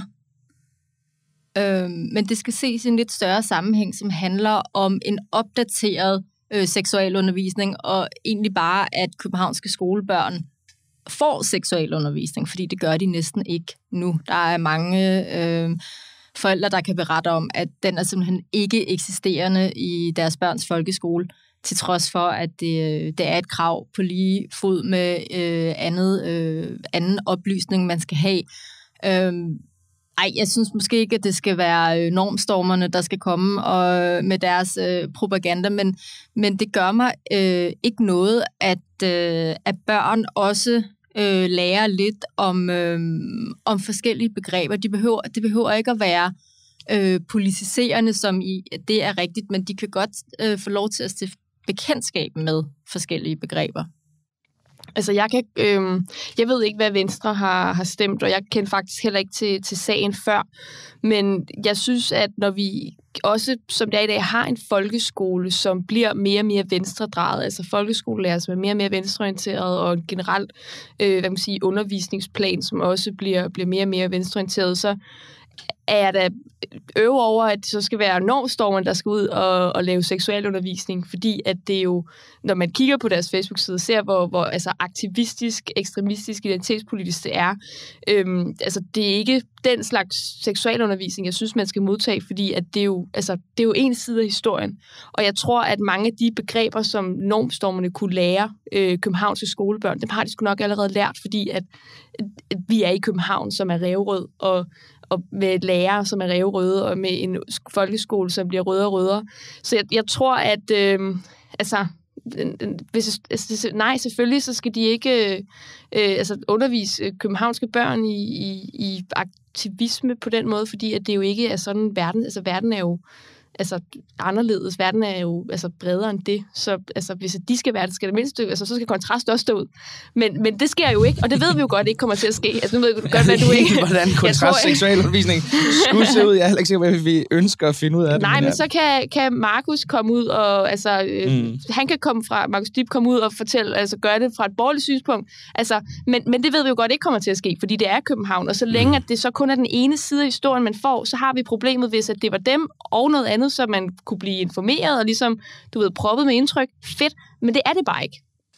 Øhm, men det skal ses i en lidt større sammenhæng, som handler om en opdateret øh, seksualundervisning, og egentlig bare, at københavnske skolebørn får seksualundervisning, fordi det gør de næsten ikke nu. Der er mange øh, forældre, der kan berette om, at den er simpelthen ikke eksisterende i deres børns folkeskole, til trods for, at det, det er et krav på lige fod med øh, andet, øh, anden oplysning, man skal have. Øh, Ej, jeg synes måske ikke, at det skal være normstormerne, der skal komme og, med deres øh, propaganda, men, men det gør mig øh, ikke noget, at, øh, at børn også øh, lærer lidt om, øh, om forskellige begreber. De behøver, det behøver ikke at være øh, politiserende, som i, det er rigtigt, men de kan godt øh, få lov til at stifte bekendtskab med forskellige begreber. Altså, jeg kan, øh, jeg ved ikke, hvad Venstre har, har stemt, og jeg kender faktisk heller ikke til, til sagen før. Men jeg synes, at når vi også, som det er i dag, har en folkeskole, som bliver mere og mere venstredrejet, altså folkeskolelærer, som er mere og mere venstreorienteret, og en generelt øh, hvad kan man sige, undervisningsplan, som også bliver, bliver mere og mere venstreorienteret, så er jeg da øve over, at det så skal være normstormerne, der skal ud og, og lave seksualundervisning, fordi at det jo, når man kigger på deres Facebook-side, ser, hvor, hvor altså, aktivistisk, ekstremistisk, identitetspolitisk det er. Øhm, altså, det er ikke den slags seksualundervisning, jeg synes, man skal modtage, fordi at det, er jo, altså, det er jo en side af historien. Og jeg tror, at mange af de begreber, som normstormerne kunne lære øh, københavnske skolebørn, dem har de sgu nok allerede lært, fordi at, at vi er i København, som er ræverød, og og med lærere, som er ræverøde, og med en folkeskole, som bliver rødere og rødere. Så jeg, jeg tror, at øh, altså, hvis, altså, nej, selvfølgelig, så skal de ikke øh, altså, undervise københavnske børn i, i, i aktivisme på den måde, fordi at det jo ikke er sådan verden. Altså, verden er jo altså, anderledes. Verden er jo altså, bredere end det. Så altså, hvis de skal være det, skal det mindst, altså, så skal kontrast også stå ud. Men, men det sker jo ikke, og det ved vi jo godt ikke kommer til at ske. Altså, nu ved du godt, hvad du ikke... Hvordan kontrast seksualundervisning skulle se ud. Jeg er heller ikke sikker, hvad vi ønsker at finde ud af det. Nej, men så kan, kan Markus komme ud og... Altså, mm. han kan komme fra... Markus Dib komme ud og fortælle, altså gøre det fra et borgerligt synspunkt. Altså, men, men det ved vi jo godt ikke kommer til at ske, fordi det er København. Og så længe, mm. at det så kun er den ene side af historien, man får, så har vi problemet, hvis at det var dem og noget andet, så man kunne blive informeret og ligesom, du ved, proppet med indtryk. Fedt, men det er det bare ikke.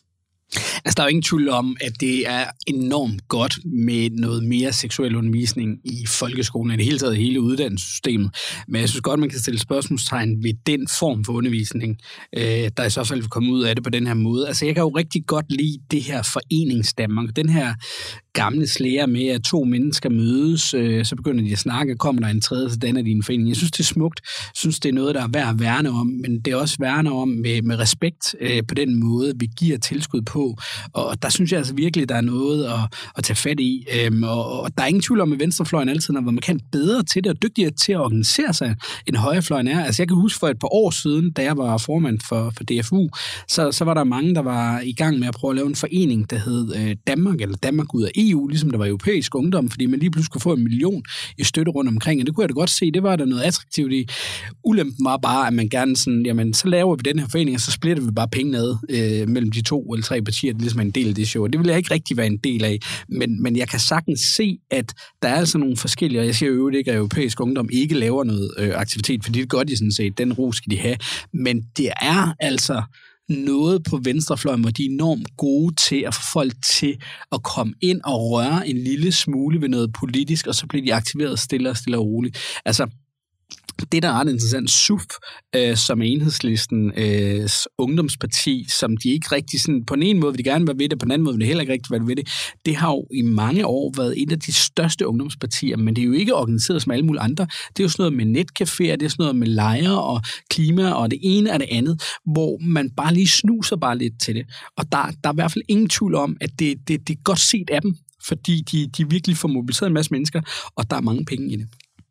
Altså, der er jo ingen tvivl om, at det er enormt godt med noget mere seksuel undervisning i folkeskolen, i det hele taget hele uddannelsessystemet. Men jeg synes godt, man kan stille spørgsmålstegn ved den form for undervisning, øh, der i så fald vil komme ud af det på den her måde. Altså, jeg kan jo rigtig godt lide det her foreningsdanmark, den her gamle slæger med, at to mennesker mødes, øh, så begynder de at snakke, kommer der en tredje, så danner de en forening. Jeg synes, det er smukt. Jeg synes, det er noget, der er værd at værne om, men det er også værne om med, med respekt øh, på den måde, vi giver tilskud på. Og der synes jeg altså virkelig, der er noget at, at tage fat i. Øhm, og, og der er ingen tvivl om, at venstrefløjen altid har været markant bedre til det, og dygtigere til at organisere sig, end højrefløjen er. Altså jeg kan huske for et par år siden, da jeg var formand for, for D F U, så, så var der mange, der var i gang med at prøve at lave en forening, der hed øh, Danmark, eller Danmark ud af E U, ligesom der var europæisk ungdom, fordi man lige pludselig kunne få en million i støtte rundt omkring, og det kunne jeg da godt se, det var der noget attraktivt i. Ulempen var bare, at man gerne sådan, jamen, så laver vi den her forening, og så splitter vi bare penge ned øh, mellem de to eller tre partier, det ligesom er en del af det show. Det vil jeg ikke rigtig være en del af, men, men jeg kan sagtens se, at der er altså nogle forskellige, og jeg siger jo ikke, at europæisk ungdom ikke laver noget øh, aktivitet, fordi det gør de sådan set, den ro skal de have, men det er altså noget på venstrefløjen, hvor de er enormt gode til at få folk til at komme ind og røre en lille smule ved noget politisk, og så bliver de aktiveret stille og stille og roligt. Altså, det, der er ret interessant, S U F, øh, som er Enhedslistens øh, ungdomsparti, som de ikke rigtig sådan, på en ene måde vil de gerne være ved det, på den anden måde vil de heller ikke rigtig være ved det. Det har jo i mange år været et af de største ungdomspartier, men det er jo ikke organiseret som alle mulige andre. Det er jo sådan noget med netcaféer, det er sådan noget med lejre og klima og det ene og det andet, hvor man bare lige snuser bare lidt til det. Og der, der er i hvert fald ingen tvivl om, at det, det, det er godt set af dem, fordi de, de virkelig får mobiliseret en masse mennesker, og der er mange penge i det.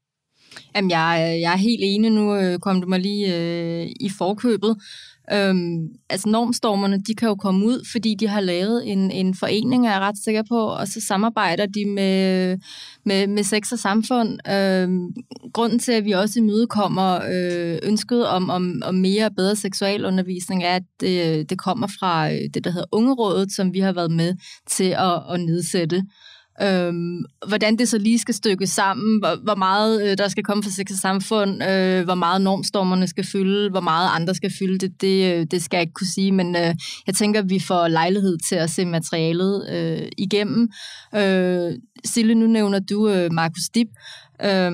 Jamen, jeg, jeg er helt enig. Nu øh, kom du mig lige øh, i forkøbet. Øhm, altså, normstormerne, de kan jo komme ud, fordi de har lavet en, en forening, er jeg ret sikker på, og så samarbejder de med, med, med Sex og Samfund. Øhm, grunden til, at vi også imødekommer øh, ønsket om, om, om mere og bedre seksualundervisning, er, at det, det kommer fra det, der hedder Ungerådet, som vi har været med til at, at nedsætte. Øhm, hvordan det så lige skal stykkes sammen, hvor, hvor meget øh, der skal komme fra Sex og Samfund, øh, hvor meget normstormerne skal fylde, hvor meget andre skal fylde, det, det, det skal jeg ikke kunne sige, men øh, jeg tænker, at vi får lejlighed til at se materialet øh, igennem. Øh, Sille, nu nævner du øh, Markus Dib, øh,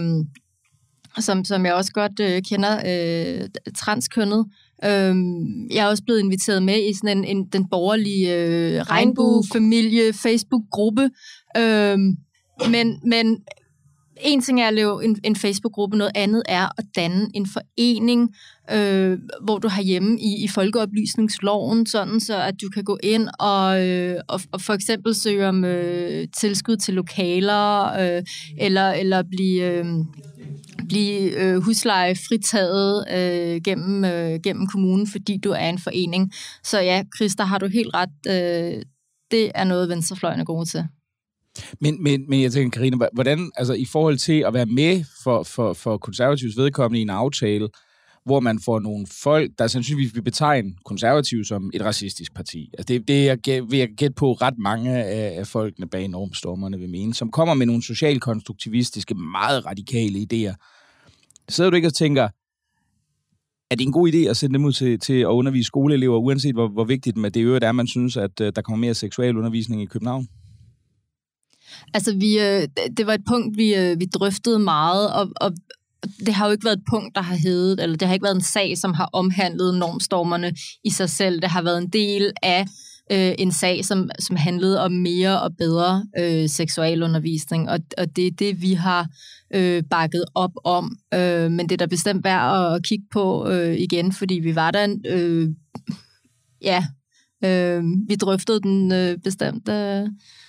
som, som jeg også godt øh, kender, øh, transkønnet. Øhm, jeg er også blevet inviteret med i sådan en, en den borgerlige øh, regnbuefamilie Facebook-gruppe. Øhm, men, men en ting er at lave en, en Facebook-gruppe, noget andet er at danne en forening, øh, hvor du har hjemme i, i folkeoplysningsloven, sådan så at du kan gå ind og, øh, og, og for eksempel søge om øh, tilskud til lokaler, øh, eller, eller blive... Øh, blive øh, huslejefritaget øh, gennem, øh, gennem kommunen, fordi du er en forening. Så ja, Chris, der har du helt ret. Øh, det er noget, venstrefløjen er gode til. Men, men, men jeg tænker, Karina, hvordan, altså i forhold til at være med for, for, for konservativs vedkommende i en aftale, hvor man får nogle folk, der sandsynligvis vil betegne konservative som et racistisk parti. Altså det, det jeg, vil jeg gætte på ret mange af, af folkene bag normstormerne vil mene, som kommer med nogle socialkonstruktivistiske, meget radikale idéer. Sidder du ikke og tænker, er det en god idé at sende dem ud til, til at undervise skoleelever, uanset hvor, hvor vigtigt det er, det er, man synes, at uh, der kommer mere seksualundervisning i København? Altså, vi, øh, det var et punkt, vi, øh, vi drøftede meget, og, og det har jo ikke været et punkt, der har heddet, eller det har ikke været en sag, som har omhandlet normstormerne i sig selv. Det har været en del af øh, en sag, som, som handlede om mere og bedre øh, seksualundervisning, og, og det er det, vi har øh, bakket op om. Øh, men det er da bestemt værd at kigge på øh, igen, fordi vi var der, øh, ja, øh, vi drøftede den øh, bestemt. Øh,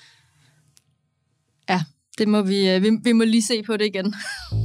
ja, det må vi, øh, vi, vi må lige se på det igen.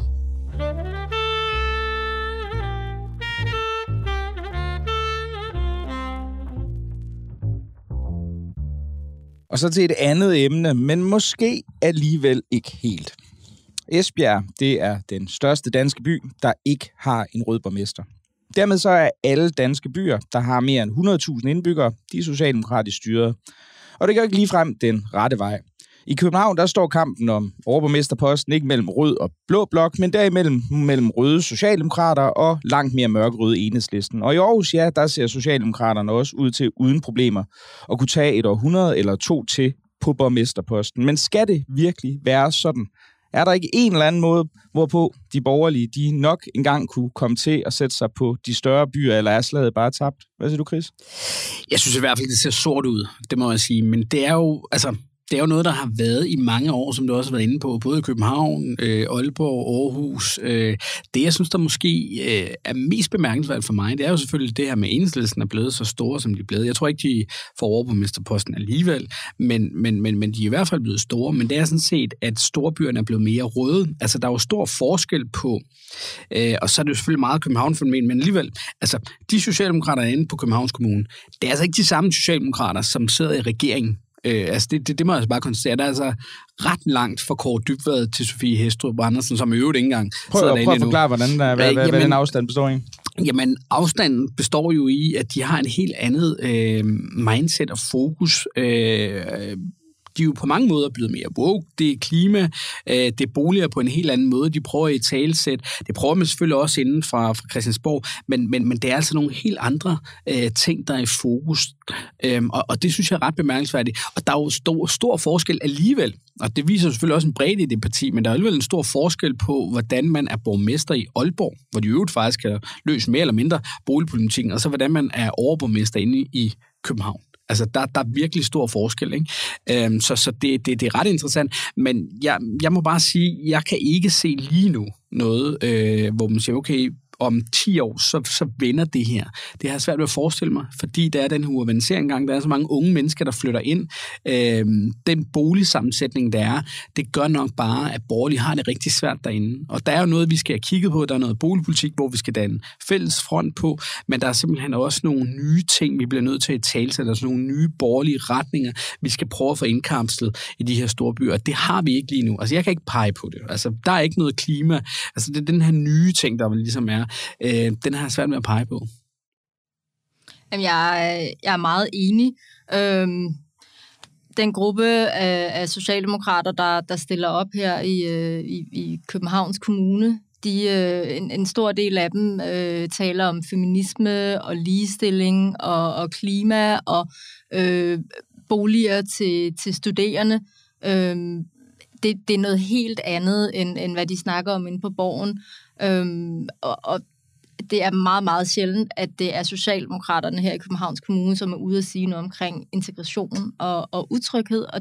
Og så til et andet emne, men måske alligevel ikke helt. Esbjerg, det er den største danske by, der ikke har en rød borgmester. Dermed så er alle danske byer, der har mere end hundrede tusind indbyggere, de er socialdemokratisk styret. Og det går ikke ligefrem den rette vej. I København, der står kampen om overborgmesterposten ikke mellem rød og blå blok, men derimellem mellem røde socialdemokrater og langt mere mørkerøde Enhedslisten. Og i Aarhus, ja, der ser socialdemokraterne også ud til uden problemer at kunne tage et århundrede eller to til på borgmesterposten. Men skal det virkelig være sådan? Er der ikke en eller anden måde, hvorpå de borgerlige, de nok engang kunne komme til at sætte sig på de større byer, eller er slaget bare tabt? Hvad siger du, Chris? Jeg synes i hvert fald, det ser sort ud, det må jeg sige. Men det er jo, altså... Det er jo noget, der har været i mange år, som du også har været inde på, både i København, øh, Aalborg, Aarhus. Øh, det, jeg synes, der måske øh, er mest bemærkelsesværdigt for mig, det er jo selvfølgelig det her med, Enhedslisten er blevet så store, som de er blevet. Jeg tror ikke, de får overborgmesterposten alligevel, men, men, men, men de er i hvert fald blevet store. Men det er sådan set, at storbyerne er blevet mere røde. Altså, der er jo stor forskel på, øh, og så er det jo selvfølgelig meget København-fænomen, men alligevel, altså, de socialdemokrater er inde på Københavns Kommune, det er altså ikke de samme socialdemokrater, som sidder i regeringen. Øh, altså det, det, det må jeg altså bare konstatere. Der er altså ret langt fra Kåre Dybvad til Sofie Hæstrup Andersen, som i øvrigt ikke engang prøv, sidder derinde prøv at forklare, hvordan der, hvad, øh, hvad, hvad den afstand består i. Jamen, afstanden består jo i, at de har en helt andet øh, mindset og fokus. Øh, de er jo på mange måder blevet mere woke. Det er klima, øh, det er boliger på en helt anden måde. De prøver i talsæt. Det prøver man selvfølgelig også inden fra, fra Christiansborg, men, men, men det er altså nogle helt andre øh, ting, der er i fokus. Øhm, og, og det synes jeg er ret bemærkelsesværdigt. Og der er jo stor, stor forskel alligevel, og det viser selvfølgelig også en bredde i det parti, men der er alligevel en stor forskel på, hvordan man er borgmester i Aalborg, hvor de øvrigt faktisk kan løse mere eller mindre boligpolitikken, og så hvordan man er overborgmester inde i København. Altså, der, der er virkelig stor forskel, ikke? Øhm, så så det, det, det er ret interessant. Men jeg, jeg må bare sige, jeg kan ikke se lige nu noget, øh, hvor man siger, okay, om ti år, så, så vender det her. Det har jeg svært ved at forestille mig, fordi der er den her urbanisering gang, der er så mange unge mennesker, der flytter ind. Øhm, den boligsammensætning, der er, det gør nok bare, at borgerlige har det rigtig svært derinde. Og der er jo noget, vi skal have kigget på. Der er noget boligpolitik, hvor vi skal danne fælles front på, men der er simpelthen også nogle nye ting, vi bliver nødt til at tale til. Der er sådan nogle nye borgerlige retninger, vi skal prøve at få indkapslet i de her store byer. Det har vi ikke lige nu. Altså, jeg kan ikke pege på det. Altså, der er ikke noget klima. Altså, det er den her nye ting, der ligesom er. Øh, den har jeg svært med at pege på. Jamen, jeg, jeg er meget enig. Øhm, den gruppe af, af socialdemokrater, der, der stiller op her i, i, i Københavns Kommune, de, øh, en, en stor del af dem øh, taler om feminisme og ligestilling og, og klima og øh, boliger til, til studerende. Øhm, det, det er noget helt andet, end, end hvad de snakker om inde på Borgen. Øhm, og, og det er meget, meget sjældent, at det er socialdemokraterne her i Københavns Kommune, som er ude at sige noget omkring integration og, og utryghed, og det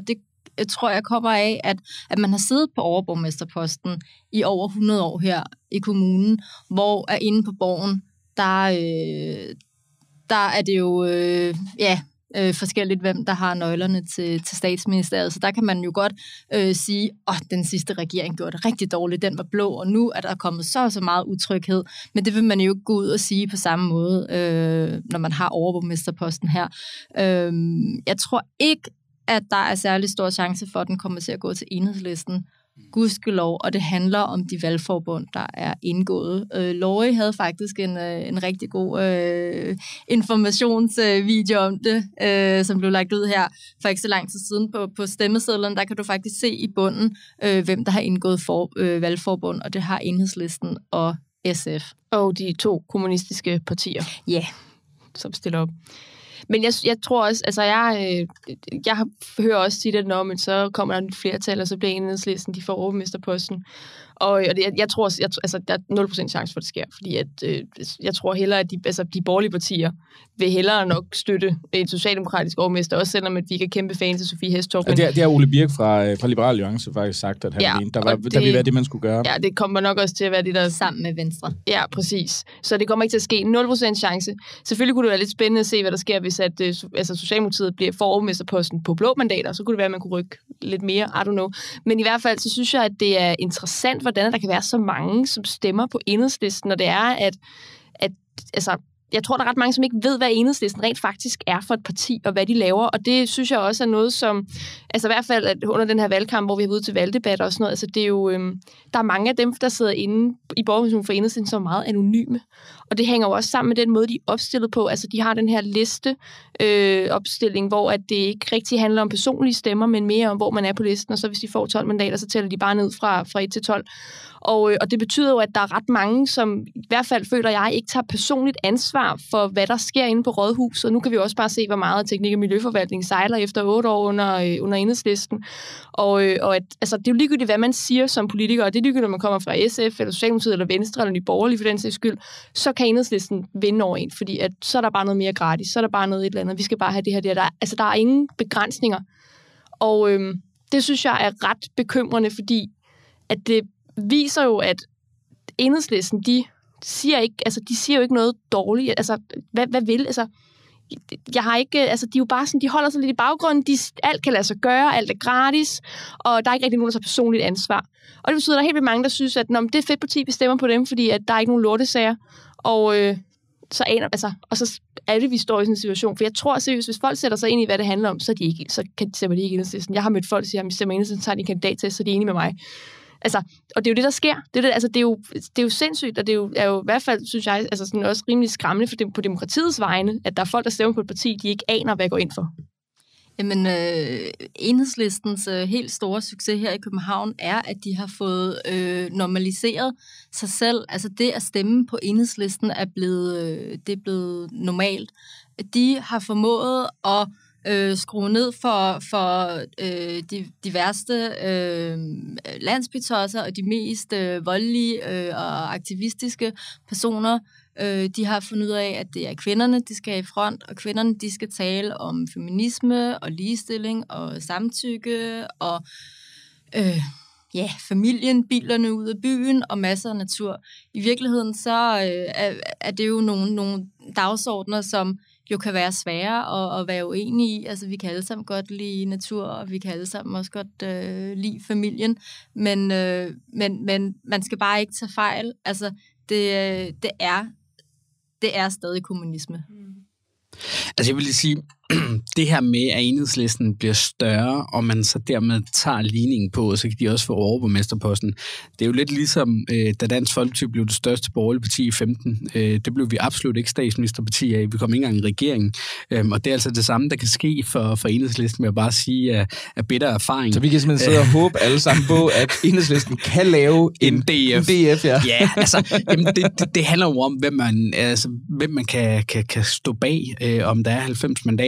jeg tror jeg kommer af, at, at man har siddet på overborgmesterposten i over hundrede år her i kommunen, hvor er inde på borgen, der, øh, der er det jo, øh, ja, øh, forskelligt, hvem der har nøglerne til, til statsministeriet. Så der kan man jo godt øh, sige, at den sidste regering gjorde det rigtig dårligt, den var blå, og nu er der kommet så og så meget utryghed. Men det vil man jo ikke gå ud og sige på samme måde, øh, når man har overborgmesterposten her. Øh, jeg tror ikke, at der er særlig stor chance for, at den kommer til at gå til Enhedslisten. Gudskelov, og det handler om de valgforbund, der er indgået. Øh, Lorge havde faktisk en, øh, en rigtig god øh, informationsvideo om det, øh, som blev lagt ud her for ikke så lang tid siden på, på stemmesedlen. Der kan du faktisk se i bunden, øh, hvem der har indgået for, øh, valgforbund, og det har Enhedslisten og S F. Og de to kommunistiske partier. Ja. Yeah. Som stiller op. Men jeg, jeg tror også, altså jeg, jeg hører også sige det, når men så kommer der et flertal, og så bliver Enhedslisten, de får overborgmesterposten. Og, og det, jeg, jeg tror også, jeg, altså, der er nul procent chance for, at det sker, fordi at, øh, jeg tror hellere, at de, altså, de borgerlige partier vil hellere nok støtte en socialdemokratisk overborgmester, også selvom at vi kan kæmpe fan til Sofie Hæstorp. Ja, det, er, det har Ole Birk fra, fra Liberal Alliance faktisk sagt, at han ja, mente, der, var, det, der ville være det, man skulle gøre. Ja, det kommer nok også til at være det, der... Sammen med Venstre. Ja, præcis. Så det kommer ikke til at ske. nul procent chance. Selvfølgelig kunne det være lidt spændende at se, hvad der sker, hvis at, øh, altså, Socialdemokratiet bliver for overborgmesterposten på blå mandater, så kunne det være, at man kunne rykke lidt mere, I don't know. Men i hvert fald, så synes jeg, at det er interessant, hvordan der kan være så mange, som stemmer på Enhedslisten, og det er, at, at altså, jeg tror, der er ret mange, som ikke ved, hvad Enhedslisten rent faktisk er for et parti, og hvad de laver, og det synes jeg også er noget, som, altså i hvert fald at under den her valgkamp, hvor vi har været ude til valgdebatter og sådan noget, altså det er jo, øhm, der er mange af dem, der sidder inde i borgermissionen for Enhedslisten, som er meget anonyme, og det hænger jo også sammen med den måde, de er opstillet på, altså de har den her liste øh, opstilling, hvor at det ikke rigtig handler om personlige stemmer, men mere om, hvor man er på listen, og så hvis de får tolv mandater, så tæller de bare ned fra, fra et til tolv. Og, og det betyder jo, at der er ret mange, som i hvert fald føler jeg, ikke tager personligt ansvar for, hvad der sker inde på Rådhuset. Og nu kan vi også bare se, hvor meget teknik- og miljøforvaltning sejler efter otte år under, under Enhedslisten. Og, og at, altså, det er jo ligegyldigt, hvad man siger som politiker, og det er ligegyldigt, om man kommer fra S F, eller Socialdemokratiet, eller Venstre, eller Nye Borgerlige for den sags skyld, så kan Enhedslisten vinde over en, fordi at, så er der bare noget mere gratis, så er der bare noget et eller andet. Vi skal bare have det her, det her. Der, altså, der er ingen begrænsninger. Og øhm, det synes jeg er ret bekymrende, fordi at det viser jo, at Enhedslisten, de siger ikke, altså de siger jo ikke noget dårligt. Altså, hvad, hvad vil? Altså, jeg har ikke, altså de er jo bare sådan, de holder sig lidt i baggrunden, de, alt kan lade sig gøre, alt er gratis, og der er ikke rigtig nogen, der tager personligt ansvar. Og det betyder, at der er helt vildt mange, der synes, at det er fedt parti, vi stemmer på dem, fordi at der er ikke nogen lortesager. Og øh, så aner, altså, og så er det, vi står i sådan en situation. For jeg tror seriøst, hvis folk sætter sig ind i, hvad det handler om, så, er de ikke, så kan, stemmer de ikke Enhedslisten. Jeg har mødt folk, der siger, at de stemmer Enhedslisten, så tager de en kandidat til, så de er enige med mig. Altså, og det er jo det, der sker. Det er, det, altså, det er, jo, det er jo sindssygt, og det er jo, er jo i hvert fald, synes jeg, altså, sådan også rimelig skræmmende for dem, på demokratiets vegne, at der er folk, der stemmer på et parti, de ikke aner, hvad går ind for. Jamen, øh, Enhedslistens øh, helt store succes her i København er, at de har fået øh, normaliseret sig selv. Altså det at stemme på Enhedslisten er blevet, øh, det er blevet normalt. De har formået at Øh, skrue ned for, for øh, de, de værste øh, landsbytosser og de mest øh, voldelige øh, og aktivistiske personer. Øh, de har fundet ud af, at det er kvinderne, de skal i front, og kvinderne, de skal tale om feminisme og ligestilling og samtykke og øh, ja, familien, bilerne ud af byen og masser af natur. I virkeligheden så øh, er, er det jo nogle, nogle dagsordner, som jo kan være svære at, at være uenige i. Altså, vi kan alle sammen godt lide natur, og vi kan alle sammen også godt øh, lide familien, men, øh, men, men man skal bare ikke tage fejl. Altså, det, det, er, det er stadig kommunisme. Altså, jeg vil lige sige, det her med, at Enhedslisten bliver større, og man så dermed tager ligningen på, så kan de også få overborgmesterposten. Det er jo lidt ligesom, øh, da Dansk Folkeparti blev det største borgerlige parti i femten. Øh, det blev vi absolut ikke statsministerparti af. Vi kom ikke engang i regeringen. Øh, og det er altså det samme, der kan ske for, for Enhedslisten, med at bare sige, at, at bitter erfaring. Så vi kan simpelthen sidde og håbe alle sammen på, at Enhedslisten kan lave en, en D F. En D F, ja. Ja, altså, jamen, det, det, det handler jo om, hvem man, altså, hvem man kan, kan, kan stå bag, øh, om der er halvfems mandater,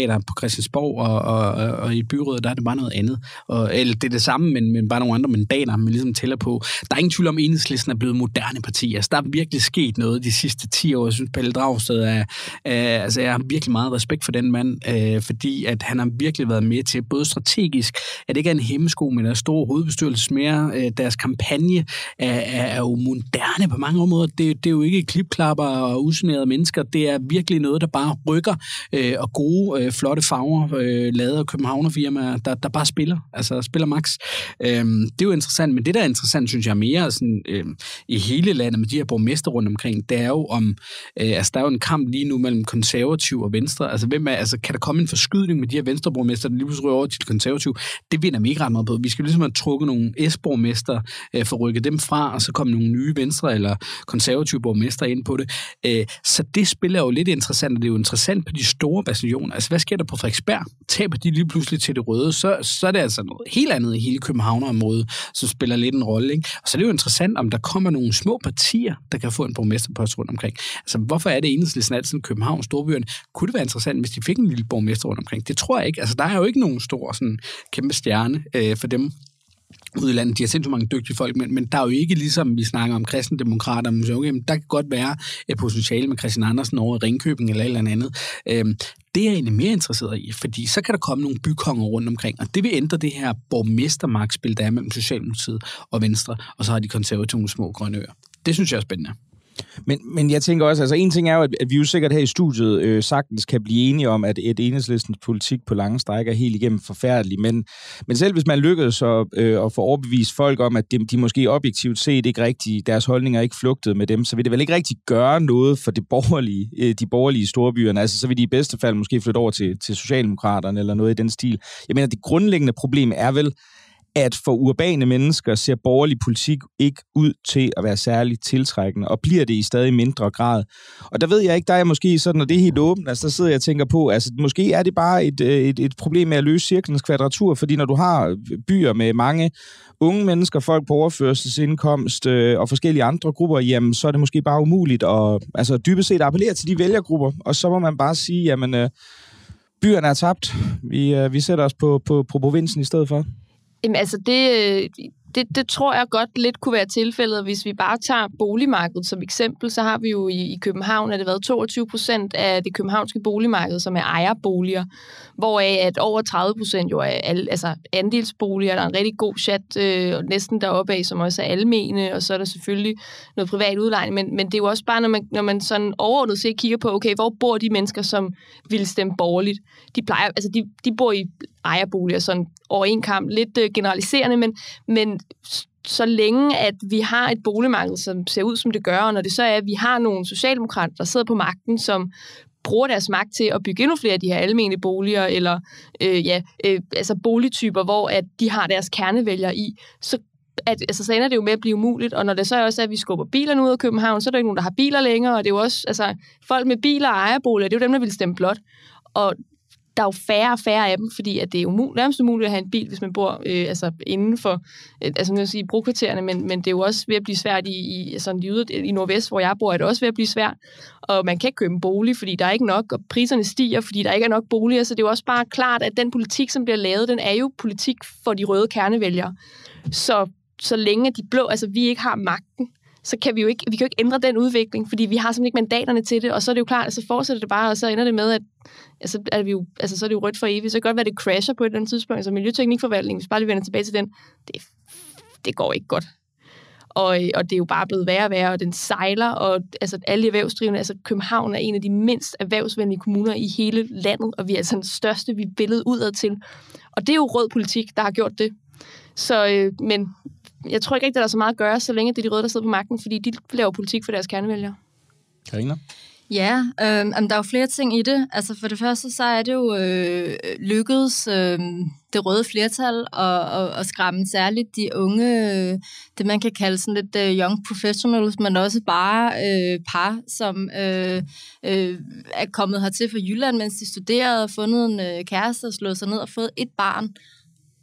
mandater på Christiansborg, og, og, og i byrådet, der er det bare noget andet. Og, eller det er det samme, men, men bare nogle andre mandater, man ligesom tæller på. Der er ingen tvivl om, at Enhedslisten er blevet moderne parti. Altså, der er virkelig sket noget de sidste ti år. Jeg synes, Pelle Dragsted er, øh, altså, jeg har virkelig meget respekt for den mand, øh, fordi at han har virkelig været med til, både strategisk, at det ikke er en hemmesko, men der er store hovedbestyrelses mere. Øh, deres kampagne er, er, er jo moderne på mange områder. Det, det er jo ikke klipklapper og usinerede mennesker. Det er virkelig noget, der bare rykker, øh, og gode, øh, flotte farver, øh, lavet af københavnerfirmaer, der, der bare spiller. Altså spiller max. Øh, det er jo interessant, men det, der er interessant, synes jeg mere sådan, øh, i hele landet med de her borgmester rundt omkring, det er jo om, øh, altså der er jo en kamp lige nu mellem konservativ og venstre. Altså, hvem er, altså kan der komme en forskydning med de her venstreborgmester, der lige pludselig over til de konservative? Det vinder vi ikke ret meget på. Vi skal ligesom have trukket nogle S-borgmester, øh, for at rykke dem fra, og så komme nogle nye venstre eller konservative borgmester ind på det. Øh, så det spiller jo lidt interessant, og det er jo interessant på de store bastioner. Altså, hvad sker der på Frederiksberg? Taber de lige pludselig til det røde, så, så er det altså noget helt andet i hele Københavnerområdet, som spiller lidt en rolle, ikke? Og så er det jo interessant, om der kommer nogle små partier, der kan få en borgmesterpost rundt omkring. Altså, hvorfor er det Enhedslisten altid København, storbyerne? Kunne det være interessant, hvis de fik en lille borgmester rundt omkring? Det tror jeg ikke. Altså, der er jo ikke nogen stor, sådan, kæmpe stjerne øh, for dem ude i landet. De har sindssygt mange dygtige folk, men, men der er jo ikke ligesom, vi snakker om kristendemokrater, men okay, der kan godt være et potentiale med Christian Andersen over i Ringkøbing eller et eller andet. Øhm, det er jeg egentlig mere interesseret i, fordi så kan der komme nogle bykonger rundt omkring, og det vil ændre det her borgmestermagtspil, der er mellem Socialdemokratiet og Venstre, og så har de konservative små grønne øer. Det synes jeg er spændende. Men, men jeg tænker også, altså en ting er jo, at, at vi jo sikkert her i studiet øh, sagtens kan blive enige om, at et Enhedslistens politik på lange strækker er helt igennem forfærdelig, men, men selv hvis man lykkedes at, øh, at få overbevist folk om, at de, de måske objektivt set ikke rigtig, deres holdninger ikke flugtede med dem, så vil det vel ikke rigtig gøre noget for det borgerlige, øh, de borgerlige storbyerne, altså så vil de i bedste fald måske flytte over til, til Socialdemokraterne eller noget i den stil. Jeg mener, det grundlæggende problem er vel, at for urbane mennesker ser borgerlig politik ikke ud til at være særligt tiltrækkende, og bliver det i stadig mindre grad. Og der ved jeg ikke, der er måske sådan, og det er helt åbent, altså der sidder jeg og tænker på, altså måske er det bare et, et, et problem med at løse cirklens kvadratur, fordi når du har byer med mange unge mennesker, folk på overførselsindkomst øh, og forskellige andre grupper, jamen så er det måske bare umuligt at altså, dybest set appellere til de vælgergrupper, og så må man bare sige, jamen øh, byerne er tabt, vi, øh, vi sætter os på, på, på provinsen i stedet for. Jamen altså, det, det, det tror jeg godt lidt kunne være tilfældet, hvis vi bare tager boligmarkedet som eksempel. Så har vi jo i, i København, at det har været toogtyve procent af det københavnske boligmarked, som er ejerboliger, hvoraf at over tredive procent jo er al, altså andelsboliger. Der er en rigtig god chat øh, næsten deroppe af, som også er almene, og så er der selvfølgelig noget privat udlejning. Men, men det er jo også bare, når man, når man sådan overordnet set kigger på, okay, hvor bor de mennesker, som vil stemme borgerligt? De plejer, altså de, de bor i ejerboliger sådan over en kamp, lidt øh, generaliserende, men, men så længe, at vi har et boligmarked, som ser ud, som det gør, og når det så er, at vi har nogle socialdemokrater, der sidder på magten, som bruger deres magt til at bygge endnu flere af de her almene boliger, eller øh, ja, øh, altså boligtyper, hvor at de har deres kernevælgere i, så at, altså, så ender det jo med at blive umuligt, og når det så også er, at vi skubber bilerne ud af København, så er der ikke nogen, der har biler længere, og det er jo også, altså, folk med biler og ejerboliger, det er jo dem, der vil stemme blot, og der er jo færre og færre af dem, fordi at det er umuligt, nærmest umuligt at have en bil, hvis man bor øh, altså inden for, øh, altså man kan sige, brokvartererne, men, men det er jo også ved at blive svært i, i, sådan, i, i Nordvest, hvor jeg bor, er det også ved at blive svært, og man kan ikke købe en bolig, fordi der er ikke nok, og priserne stiger, fordi der ikke er nok boliger, så det er jo også bare klart, at den politik, som bliver lavet, den er jo politik for de røde kernevælgere. Så, så længe de blå, altså vi ikke har magten, så kan vi jo ikke, vi kan jo ikke ændre den udvikling, fordi vi har simpelthen ikke mandaterne til det, og så er det jo klart, at så fortsætter det bare, og så ender det med, at altså, er vi jo, altså, så er det jo rødt for evigt. Så kan det godt være, at det crasher på et eller andet tidspunkt. Altså Miljøteknikforvaltningen, hvis bare lige vender tilbage til den, det, det går ikke godt. Og, og det er jo bare blevet værre og værre, og den sejler, og altså, alle erhvervsdrivende, altså København er en af de mindst erhvervsvenlige kommuner i hele landet, og vi er altså den største, vi er billedet udad til. Og det er jo rød politik, der har gjort det. Så, øh, men jeg tror ikke rigtig, at der er så meget at gøre, så længe det er de røde, der sidder på magten, fordi de laver politik for deres kernevælgere. Karina? Ja, øh, der er jo flere ting i det. Altså for det første, så er det jo øh, lykkedes øh, det røde flertal at, at, at skræmme særligt de unge, øh, det man kan kalde sådan lidt øh, young professionals, men også bare øh, par, som øh, øh, er kommet hertil fra Jylland, mens de studerede og fundet en øh, kæreste og slået sig ned og fået et barn.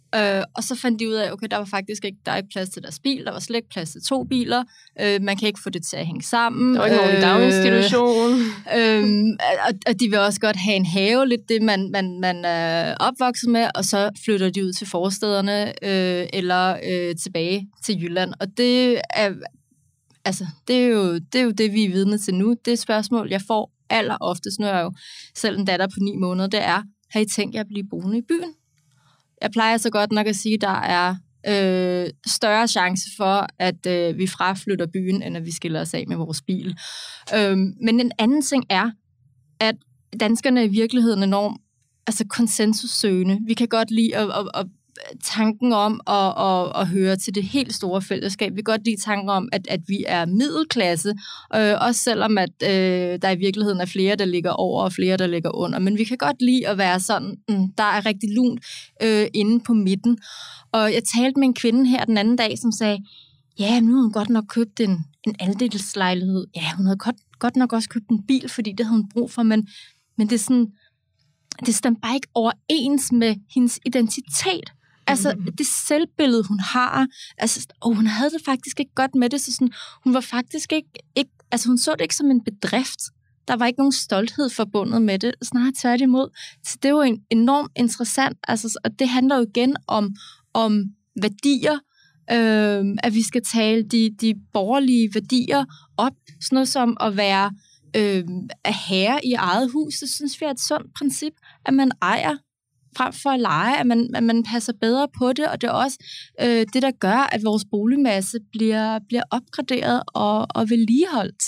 Øh, og så fandt de ud af, okay, der var faktisk ikke, der er ikke plads til deres bil, der var slet ikke plads til to biler, øh, man kan ikke få det til at hænge sammen. Der var ikke nogen daginstitution. Øh, og, og de vil også godt have en have, lidt det man, man, man er opvokset med, og så flytter de ud til forstederne, øh, eller øh, tilbage til Jylland. Og det er, altså, det er, jo, det er jo det, vi er vidne til nu. Det er et spørgsmål, jeg får aller oftest, nu er jeg jo selv en datter på ni måneder, det er, har I tænkt jer at blive boende i byen? Jeg plejer så godt nok at sige, at der er øh, større chance for, at øh, vi fraflytter byen, end at vi skiller os af med vores bil. Øh, men en anden ting er, at danskerne er i virkeligheden enormt altså konsensussøgende. Vi kan godt lide at, at, at tanken om at, at, at høre til det helt store fællesskab. Vi kan godt lide tanken om, at, at vi er middelklasse, øh, også selvom at øh, der i virkeligheden er flere, der ligger over, og flere, der ligger under. Men vi kan godt lide at være sådan, mm, der er rigtig lunt øh, inde på midten. Og jeg talte med en kvinde her den anden dag, som sagde, ja, nu har hun godt nok købt en, en andelslejlighed. Ja, hun havde godt, godt nok også købt en bil, fordi det havde hun brug for, men, men det er sådan, det stemmer bare ikke overens med hendes identitet. Altså, det selvbillede, hun har, altså, og hun havde det faktisk ikke godt med det, så sådan, hun var faktisk ikke, ikke, altså hun så det ikke som en bedrift. Der var ikke nogen stolthed forbundet med det, snarere tværtimod. Så det var en enormt interessant, altså, og det handler jo igen om, om værdier, øh, at vi skal tale de, de borgerlige værdier op, sådan noget som at være øh, herre i eget hus. Det synes vi er et sundt princip, at man ejer frem for at lege, at man, at man passer bedre på det, og det er også øh, det, der gør, at vores boligmasse bliver, bliver opgraderet og, og vedligeholdt.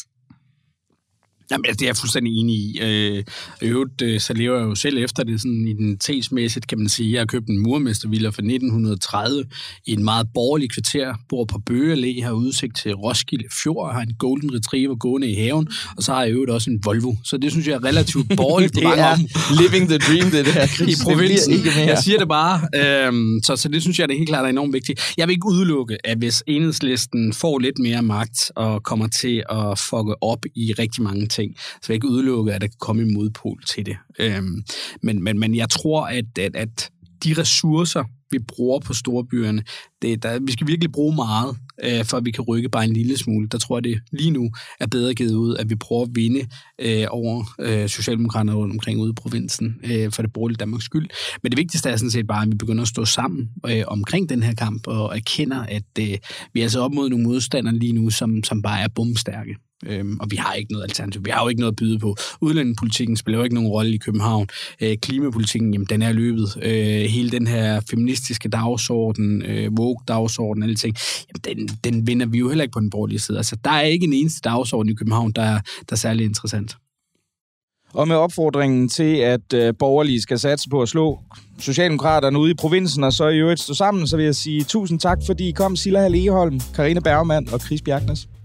Jamen, det er jeg fuldstændig enig i. Øh, øvrigt, øh, så lever jeg jo selv efter det sådan identitetsmæssigt, kan man sige. Jeg har købt en murmestervilla fra nitten tredive i en meget borgerlig kvarter, bor på Bøge Allé, har udsigt til Roskilde Fjord, har en golden retriever gående i haven, og så har jeg øvrigt også en Volvo. Så det synes jeg er relativt borgerligt på mange om. Living the dream, det der, Chris. I provinsen. Ikke mere. Jeg siger det bare. Øhm, så, så det synes jeg, det er helt klart er enormt vigtigt. Jeg vil ikke udelukke, at hvis Enhedslisten får lidt mere magt og kommer til at fucke op i rigtig mange ting, så vil jeg ikke udelukke, at der kan komme en modpol til det. Øhm, men, men, men jeg tror, at, at, at de ressourcer, vi bruger på storbyerne, det, der, vi skal virkelig bruge meget, øh, for at vi kan rykke bare en lille smule. Der tror jeg, det lige nu er bedre givet ud, at vi prøver at vinde øh, over øh, Socialdemokraterne rundt omkring ude i provinsen, øh, for det borgerlige Danmarks skyld. Men det vigtigste er sådan set bare, at vi begynder at stå sammen øh, omkring den her kamp, og erkender, at øh, vi er altså op mod nogle modstandere lige nu, som, som bare er bomstærke. Øhm, og vi har ikke noget alternativ. Vi har jo ikke noget at byde på. Udlændingepolitikken spiller jo ikke nogen rolle i København. Øh, klimapolitikken, jamen, den er løbet. Øh, hele den her feministiske dagsorden, øh, woke-dagsorden, alle ting, jamen, den, den vinder vi jo heller ikke på den borgerlige side. Altså, der er ikke en eneste dagsorden i København, der er, der er særlig interessant. Og med opfordringen til, at øh, borgerlige skal satse på at slå Socialdemokraterne ude i provinsen, og så i øvrigt stå sammen, så vil jeg sige tusind tak, fordi I kom, Silla Hall Egholm, Karina Bergmann og Chris Bjerknes.